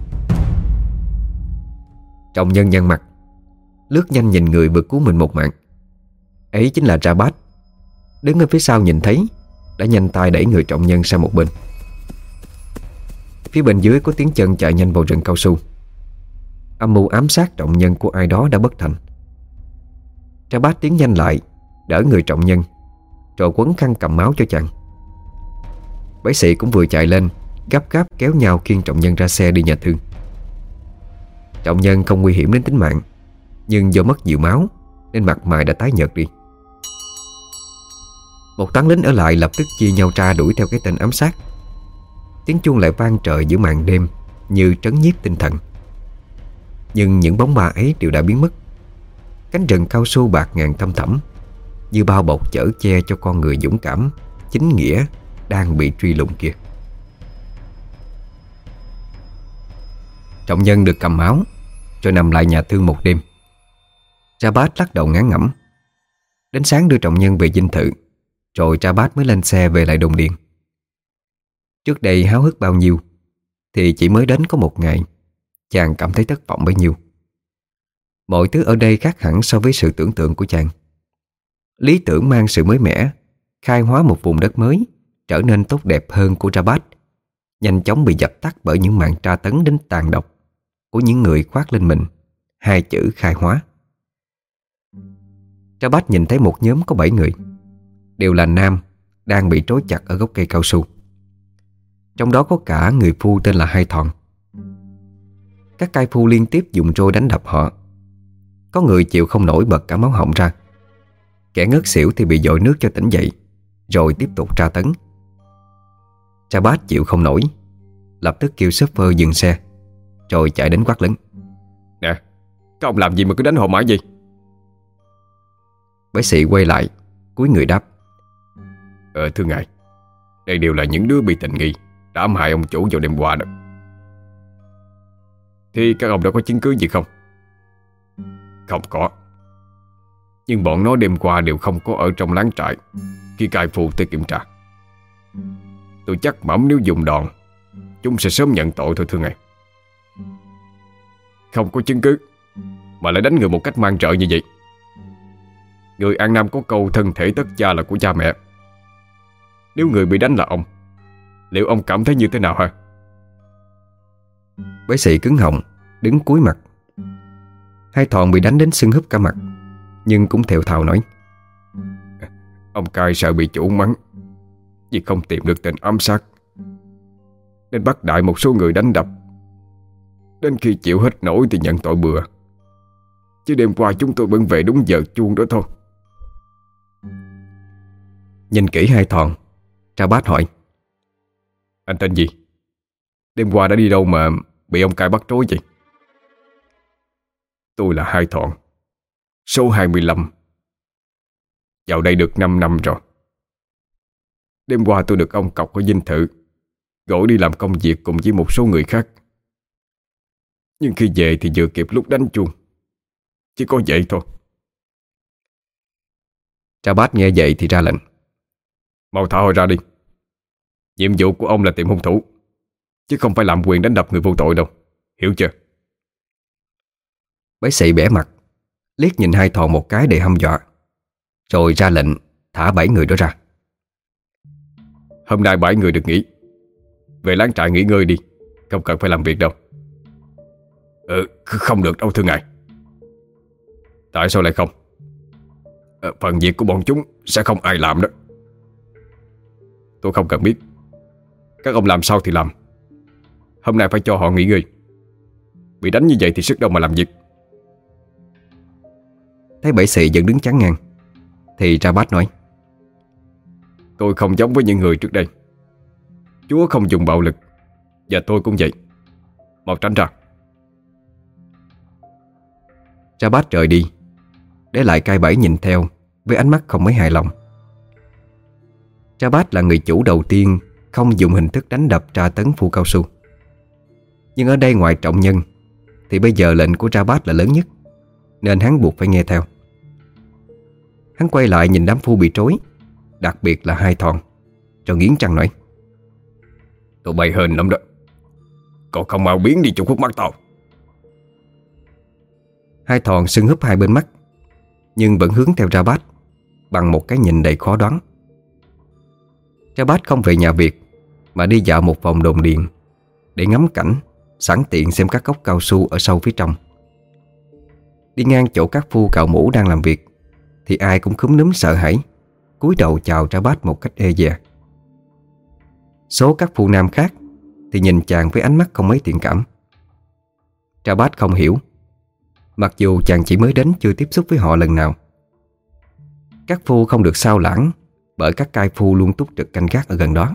Trọng Nhân nhăn mặt, lướt nhanh nhìn người vừa cứu mình một mạng. Ấy chính là Rabat, đứng ở phía sau nhìn thấy, đã nhanh tay đẩy người Trọng Nhân sang một bên. Phía bên dưới có tiếng chân chạy nhanh vào rừng cao su. Âm mưu ám sát Trọng Nhân của ai đó đã bất thành. Rabat tiến nhanh lại, đỡ người Trọng Nhân, rồi quấn khăn cầm máu cho chàng. Bác sĩ cũng vừa chạy lên, gấp gáp kéo nhau khiêng Trọng Nhân ra xe đi nhà thương. Trọng Nhân không nguy hiểm đến tính mạng, nhưng do mất nhiều máu nên mặt mày đã tái nhợt đi. Một toán lính ở lại lập tức chia nhau ra đuổi theo cái tên ám sát. Tiếng chuông lại vang trời giữa màn đêm như trấn nhiếp tinh thần. Nhưng những bóng ma ấy đều đã biến mất. Cánh rừng cao su bạc ngàn thăm thẳm, như bao bọc chở che cho con người dũng cảm, chính nghĩa đang bị truy lùng kia. Trọng Nhân được cầm máu rồi nằm lại nhà thương một đêm. Rabat lắc đầu ngán ngẩm. Đến sáng đưa Trọng Nhân về dinh thự, rồi Rabat mới lên xe về lại đồn điện. Trước đây háo hức bao nhiêu thì chỉ mới đến có một ngày, chàng cảm thấy thất vọng bấy nhiêu. Mọi thứ ở đây khác hẳn so với sự tưởng tượng của chàng. Lý tưởng mang sự mới mẻ, khai hóa một vùng đất mới trở nên tốt đẹp hơn của Rabat nhanh chóng bị dập tắt bởi những màn tra tấn đến tàn độc của những người khoác lên mình hai chữ khai hóa. Tra Bát nhìn thấy một nhóm có 7 người, đều là nam, đang bị trói chặt ở gốc cây cao su. Trong đó có cả người phu tên là Hai Thọn. Các cai phu liên tiếp dùng trôi đánh đập họ. Có người chịu không nổi bật cả máu họng ra. Kẻ ngất xỉu thì bị dội nước cho tỉnh dậy, rồi tiếp tục tra tấn. Tra Bát chịu không nổi, lập tức kêu shopper dừng xe, rồi chạy đến quát lớn: Nè, các ông làm gì mà cứ đánh họ mãi vậy? Bác sĩ quay lại, cúi người đáp: Thưa ngài, đây đều là những đứa bị tình nghi đã ám hại ông chủ vào đêm qua đó. Thì các ông đã có chứng cứ gì không? Không có. Nhưng bọn nó đêm qua đều không có ở trong láng trại khi cai phu tới kiểm tra. Tôi chắc mẩm nếu dùng đòn, chúng sẽ sớm nhận tội thôi thưa ngài. Không có chứng cứ mà lại đánh người một cách man rợ như vậy. Người An Nam có câu thân thể tất cha là của cha mẹ. Nếu người bị đánh là ông, liệu ông cảm thấy như thế nào hả? Bác sĩ cứng họng, đứng cúi mặt. Hai Thọn bị đánh đến sưng húp cả mặt, nhưng cũng thều thào nói: Ông cai sợ bị chủ mắng vì không tìm được tên ám sát, nên bắt đại một số người đánh đập. Đến khi chịu hết nổi thì nhận tội bừa. Chứ đêm qua chúng tôi vẫn về đúng giờ chuông đó thôi. Nhìn kỹ Hai Thọn, Tra Bát hỏi: Anh tên gì? Đêm qua đã đi đâu mà bị ông cai bắt trối vậy? Tôi là Hai Thọn, số 25. Vào đây được 5 năm rồi. Đêm qua tôi được ông cọc ở dinh thự gọi đi làm công việc cùng với một số người khác. Nhưng khi về thì vừa kịp lúc đánh chuông. Chỉ có vậy thôi. Tra Bát nghe vậy thì ra lệnh: Mau thả họ ra đi. Nhiệm vụ của ông là tìm hung thủ, chứ không phải làm quyền đánh đập người vô tội đâu. Hiểu chưa? Bác sĩ bẽ mặt, liếc nhìn Hai Thọn một cái để hăm dọa, rồi ra lệnh thả 7 người đó ra. Hôm nay 7 người được nghỉ. Về láng trại nghỉ ngơi đi, không cần phải làm việc đâu. Không được đâu thưa ngài. Tại sao lại không? Phần việc của bọn chúng sẽ không ai làm đó. Tôi không cần biết. Các ông làm sao thì làm. Hôm nay phải cho họ nghỉ ngơi. Bị đánh như vậy thì sức đâu mà làm việc. Thấy bác sĩ vẫn đứng chắn ngang, thì Tra Bát nói: Tôi không giống với những người trước đây. Chúa không dùng bạo lực, và tôi cũng vậy. Mau tránh ra. Tra Bát rời đi, để lại cai 7 nhìn theo với ánh mắt không mấy hài lòng. Tra Bát là người chủ đầu tiên không dùng hình thức đánh đập tra tấn phu cao su. Nhưng ở đây ngoài trọng nhân thì bây giờ lệnh của Tra Bát là lớn nhất, nên hắn buộc phải nghe theo. Hắn quay lại nhìn đám phu bị trối, đặc biệt là Hai Thọn, rồi nghiến răng nói: Tụi bay hên lắm đó. Còn không mau biến đi chỗ khuất mắt tao. Hai Thọn sưng húp hai bên mắt, nhưng vẫn hướng theo Tra Bát bằng một cái nhìn đầy khó đoán. Tra Bát không về nhà Việt, mà đi dạo một vòng đồn điện để ngắm cảnh, sẵn tiện xem các gốc cao su ở sâu phía trong. Đi ngang chỗ các phu cạo mũ đang làm việc thì ai cũng cúm núm sợ hãi, cúi đầu chào Tra Bát một cách e dè. Số các phu nam khác thì nhìn chàng với ánh mắt không mấy thiện cảm. Tra Bát không hiểu, mặc dù chàng chỉ mới đến chưa tiếp xúc với họ lần nào. Các phu không được sao lãng, bởi các cai phu luôn túc trực canh gác ở gần đó.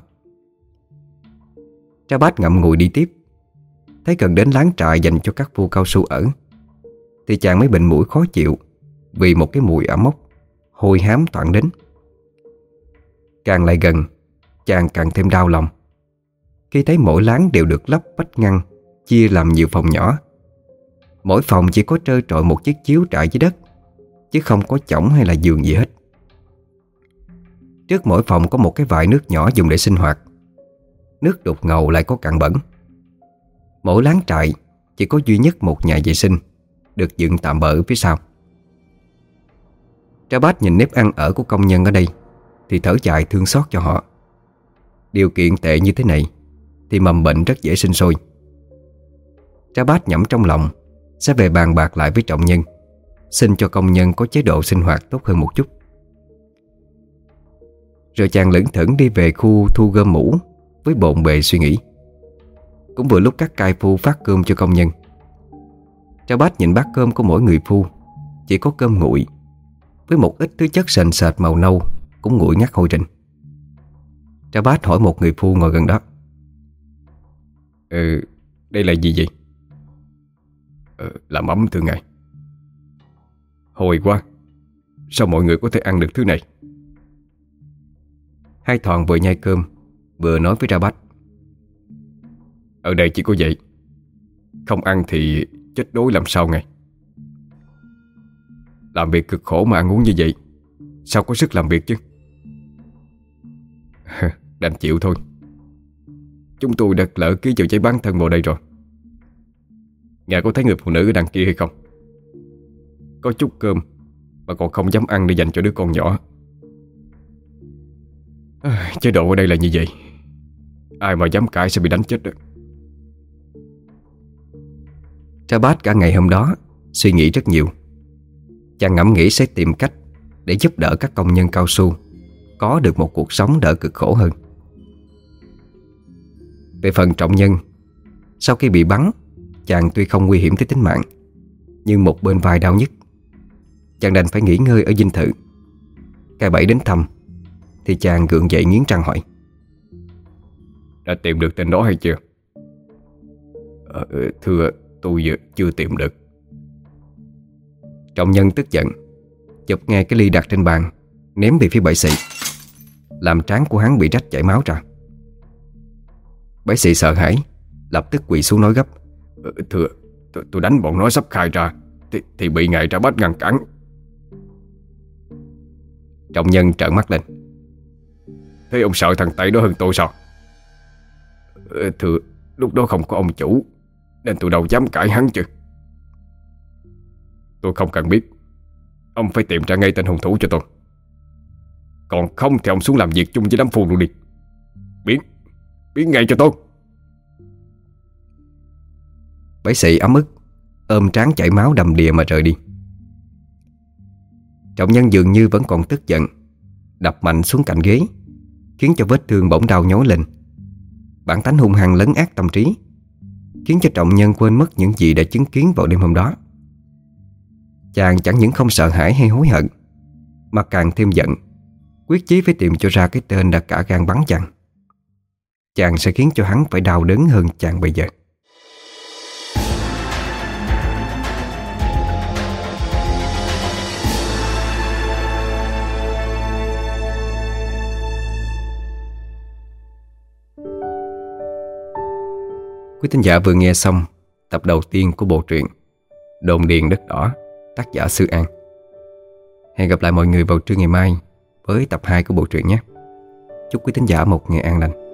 Tra Bát ngậm ngùi đi tiếp. Thấy gần đến láng trại dành cho các phu cao su ở, thì chàng mới bệnh mũi khó chịu vì một cái mùi ẩm mốc hôi hám thoảng đến. Càng lại gần, chàng càng thêm đau lòng khi thấy mỗi láng đều được lắp vách ngăn, chia làm nhiều phòng nhỏ. Mỗi phòng chỉ có trơ trọi một chiếc chiếu trải dưới đất, chứ không có chõng hay là giường gì hết. Trước mỗi phòng có một cái vại nước nhỏ dùng để sinh hoạt. Nước đục ngầu lại có cặn bẩn. Mỗi láng trại chỉ có duy nhất một nhà vệ sinh được dựng tạm bợ ở phía sau. Tra Bát nhìn nếp ăn ở của công nhân ở đây thì thở dài thương xót cho họ. Điều kiện tệ như thế này thì mầm bệnh rất dễ sinh sôi. Tra Bát nhẩm trong lòng sẽ về bàn bạc lại với trọng nhân, xin cho công nhân có chế độ sinh hoạt tốt hơn một chút. Rồi chàng lững thững đi về khu thu gom mũ với bộn bề suy nghĩ. Cũng vừa lúc các cai phu phát cơm cho công nhân. Trao Bát nhìn bát cơm của mỗi người phu chỉ có cơm nguội với một ít thứ chất sền sệt màu nâu cũng nguội ngắt hôi rình. Trao Bát hỏi một người phu ngồi gần đó: Đây là gì vậy? Là mắm thưa ngài. Hồi quá, sao mọi người có thể ăn được thứ này? Hai thọn vừa nhai cơm vừa nói với Trao Bát: Ở đây chỉ có vậy, không ăn thì chết đói làm sao ngài? Làm việc cực khổ mà ăn uống như vậy, sao có sức làm việc chứ? Đành chịu thôi. Chúng tôi đã lỡ ký vào giấy bán thân vào đây rồi. Ngài có thấy người phụ nữ ở đằng kia hay không? Có chút cơm mà còn không dám ăn để dành cho đứa con nhỏ. Chế độ ở đây là như vậy, ai mà dám cãi sẽ bị đánh chết đó. Trao Bát cả ngày hôm đó suy nghĩ rất nhiều. Chàng ngẫm nghĩ sẽ tìm cách để giúp đỡ các công nhân cao su có được một cuộc sống đỡ cực khổ hơn. Về phần trọng nhân, sau khi bị bắn, chàng tuy không nguy hiểm tới tính mạng, nhưng một bên vai đau nhức. Chàng đành phải nghỉ ngơi ở dinh thự. Cai Bảy đến thăm thì chàng gượng dậy nghiến răng hỏi: Đã tìm được tên đó hay chưa? Thưa, tôi chưa tìm được. Trọng nhân tức giận, chụp nghe cái ly đặt trên bàn, ném về phía Bảy Sĩ, làm trán của hắn bị rách chảy máu ra. Bảy Sĩ sợ hãi, lập tức quỳ xuống nói gấp: Thưa, tôi đánh bọn nó sắp khai ra thì bị ngài Trao Bát ngăn cản. Trọng nhân trợn mắt lên: Thế ông sợ thằng Tây đó hơn tôi sao? Thưa, lúc đó không có ông chủ nên tôi đâu dám cãi hắn chứ. Tôi không cần biết, ông phải tìm ra ngay tên hung thủ cho tôi. Còn không thì ông xuống làm việc chung với đám phu luôn đi. Biến ngay cho tôi. Bảy Sĩ ấm ức, ôm trán chảy máu đầm đìa mà rời đi. Trọng nhân dường như vẫn còn tức giận, đập mạnh xuống cạnh ghế, khiến cho vết thương bỗng đau nhói lên. Bản tánh hung hăng lấn át tâm trí, khiến cho trọng nhân quên mất những gì đã chứng kiến vào đêm hôm đó. Chàng chẳng những không sợ hãi hay hối hận, mà càng thêm giận, quyết chí phải tìm cho ra cái tên đã cả gan bắn chàng. Chàng sẽ khiến cho hắn phải đau đớn hơn chàng bây giờ. Quý thính giả vừa nghe xong tập đầu tiên của bộ truyện Đồn Điền Đất Đỏ, tác giả Sư An. Hẹn gặp lại mọi người vào trưa ngày mai với tập 2 của bộ truyện nhé. Chúc quý thính giả một ngày an lành.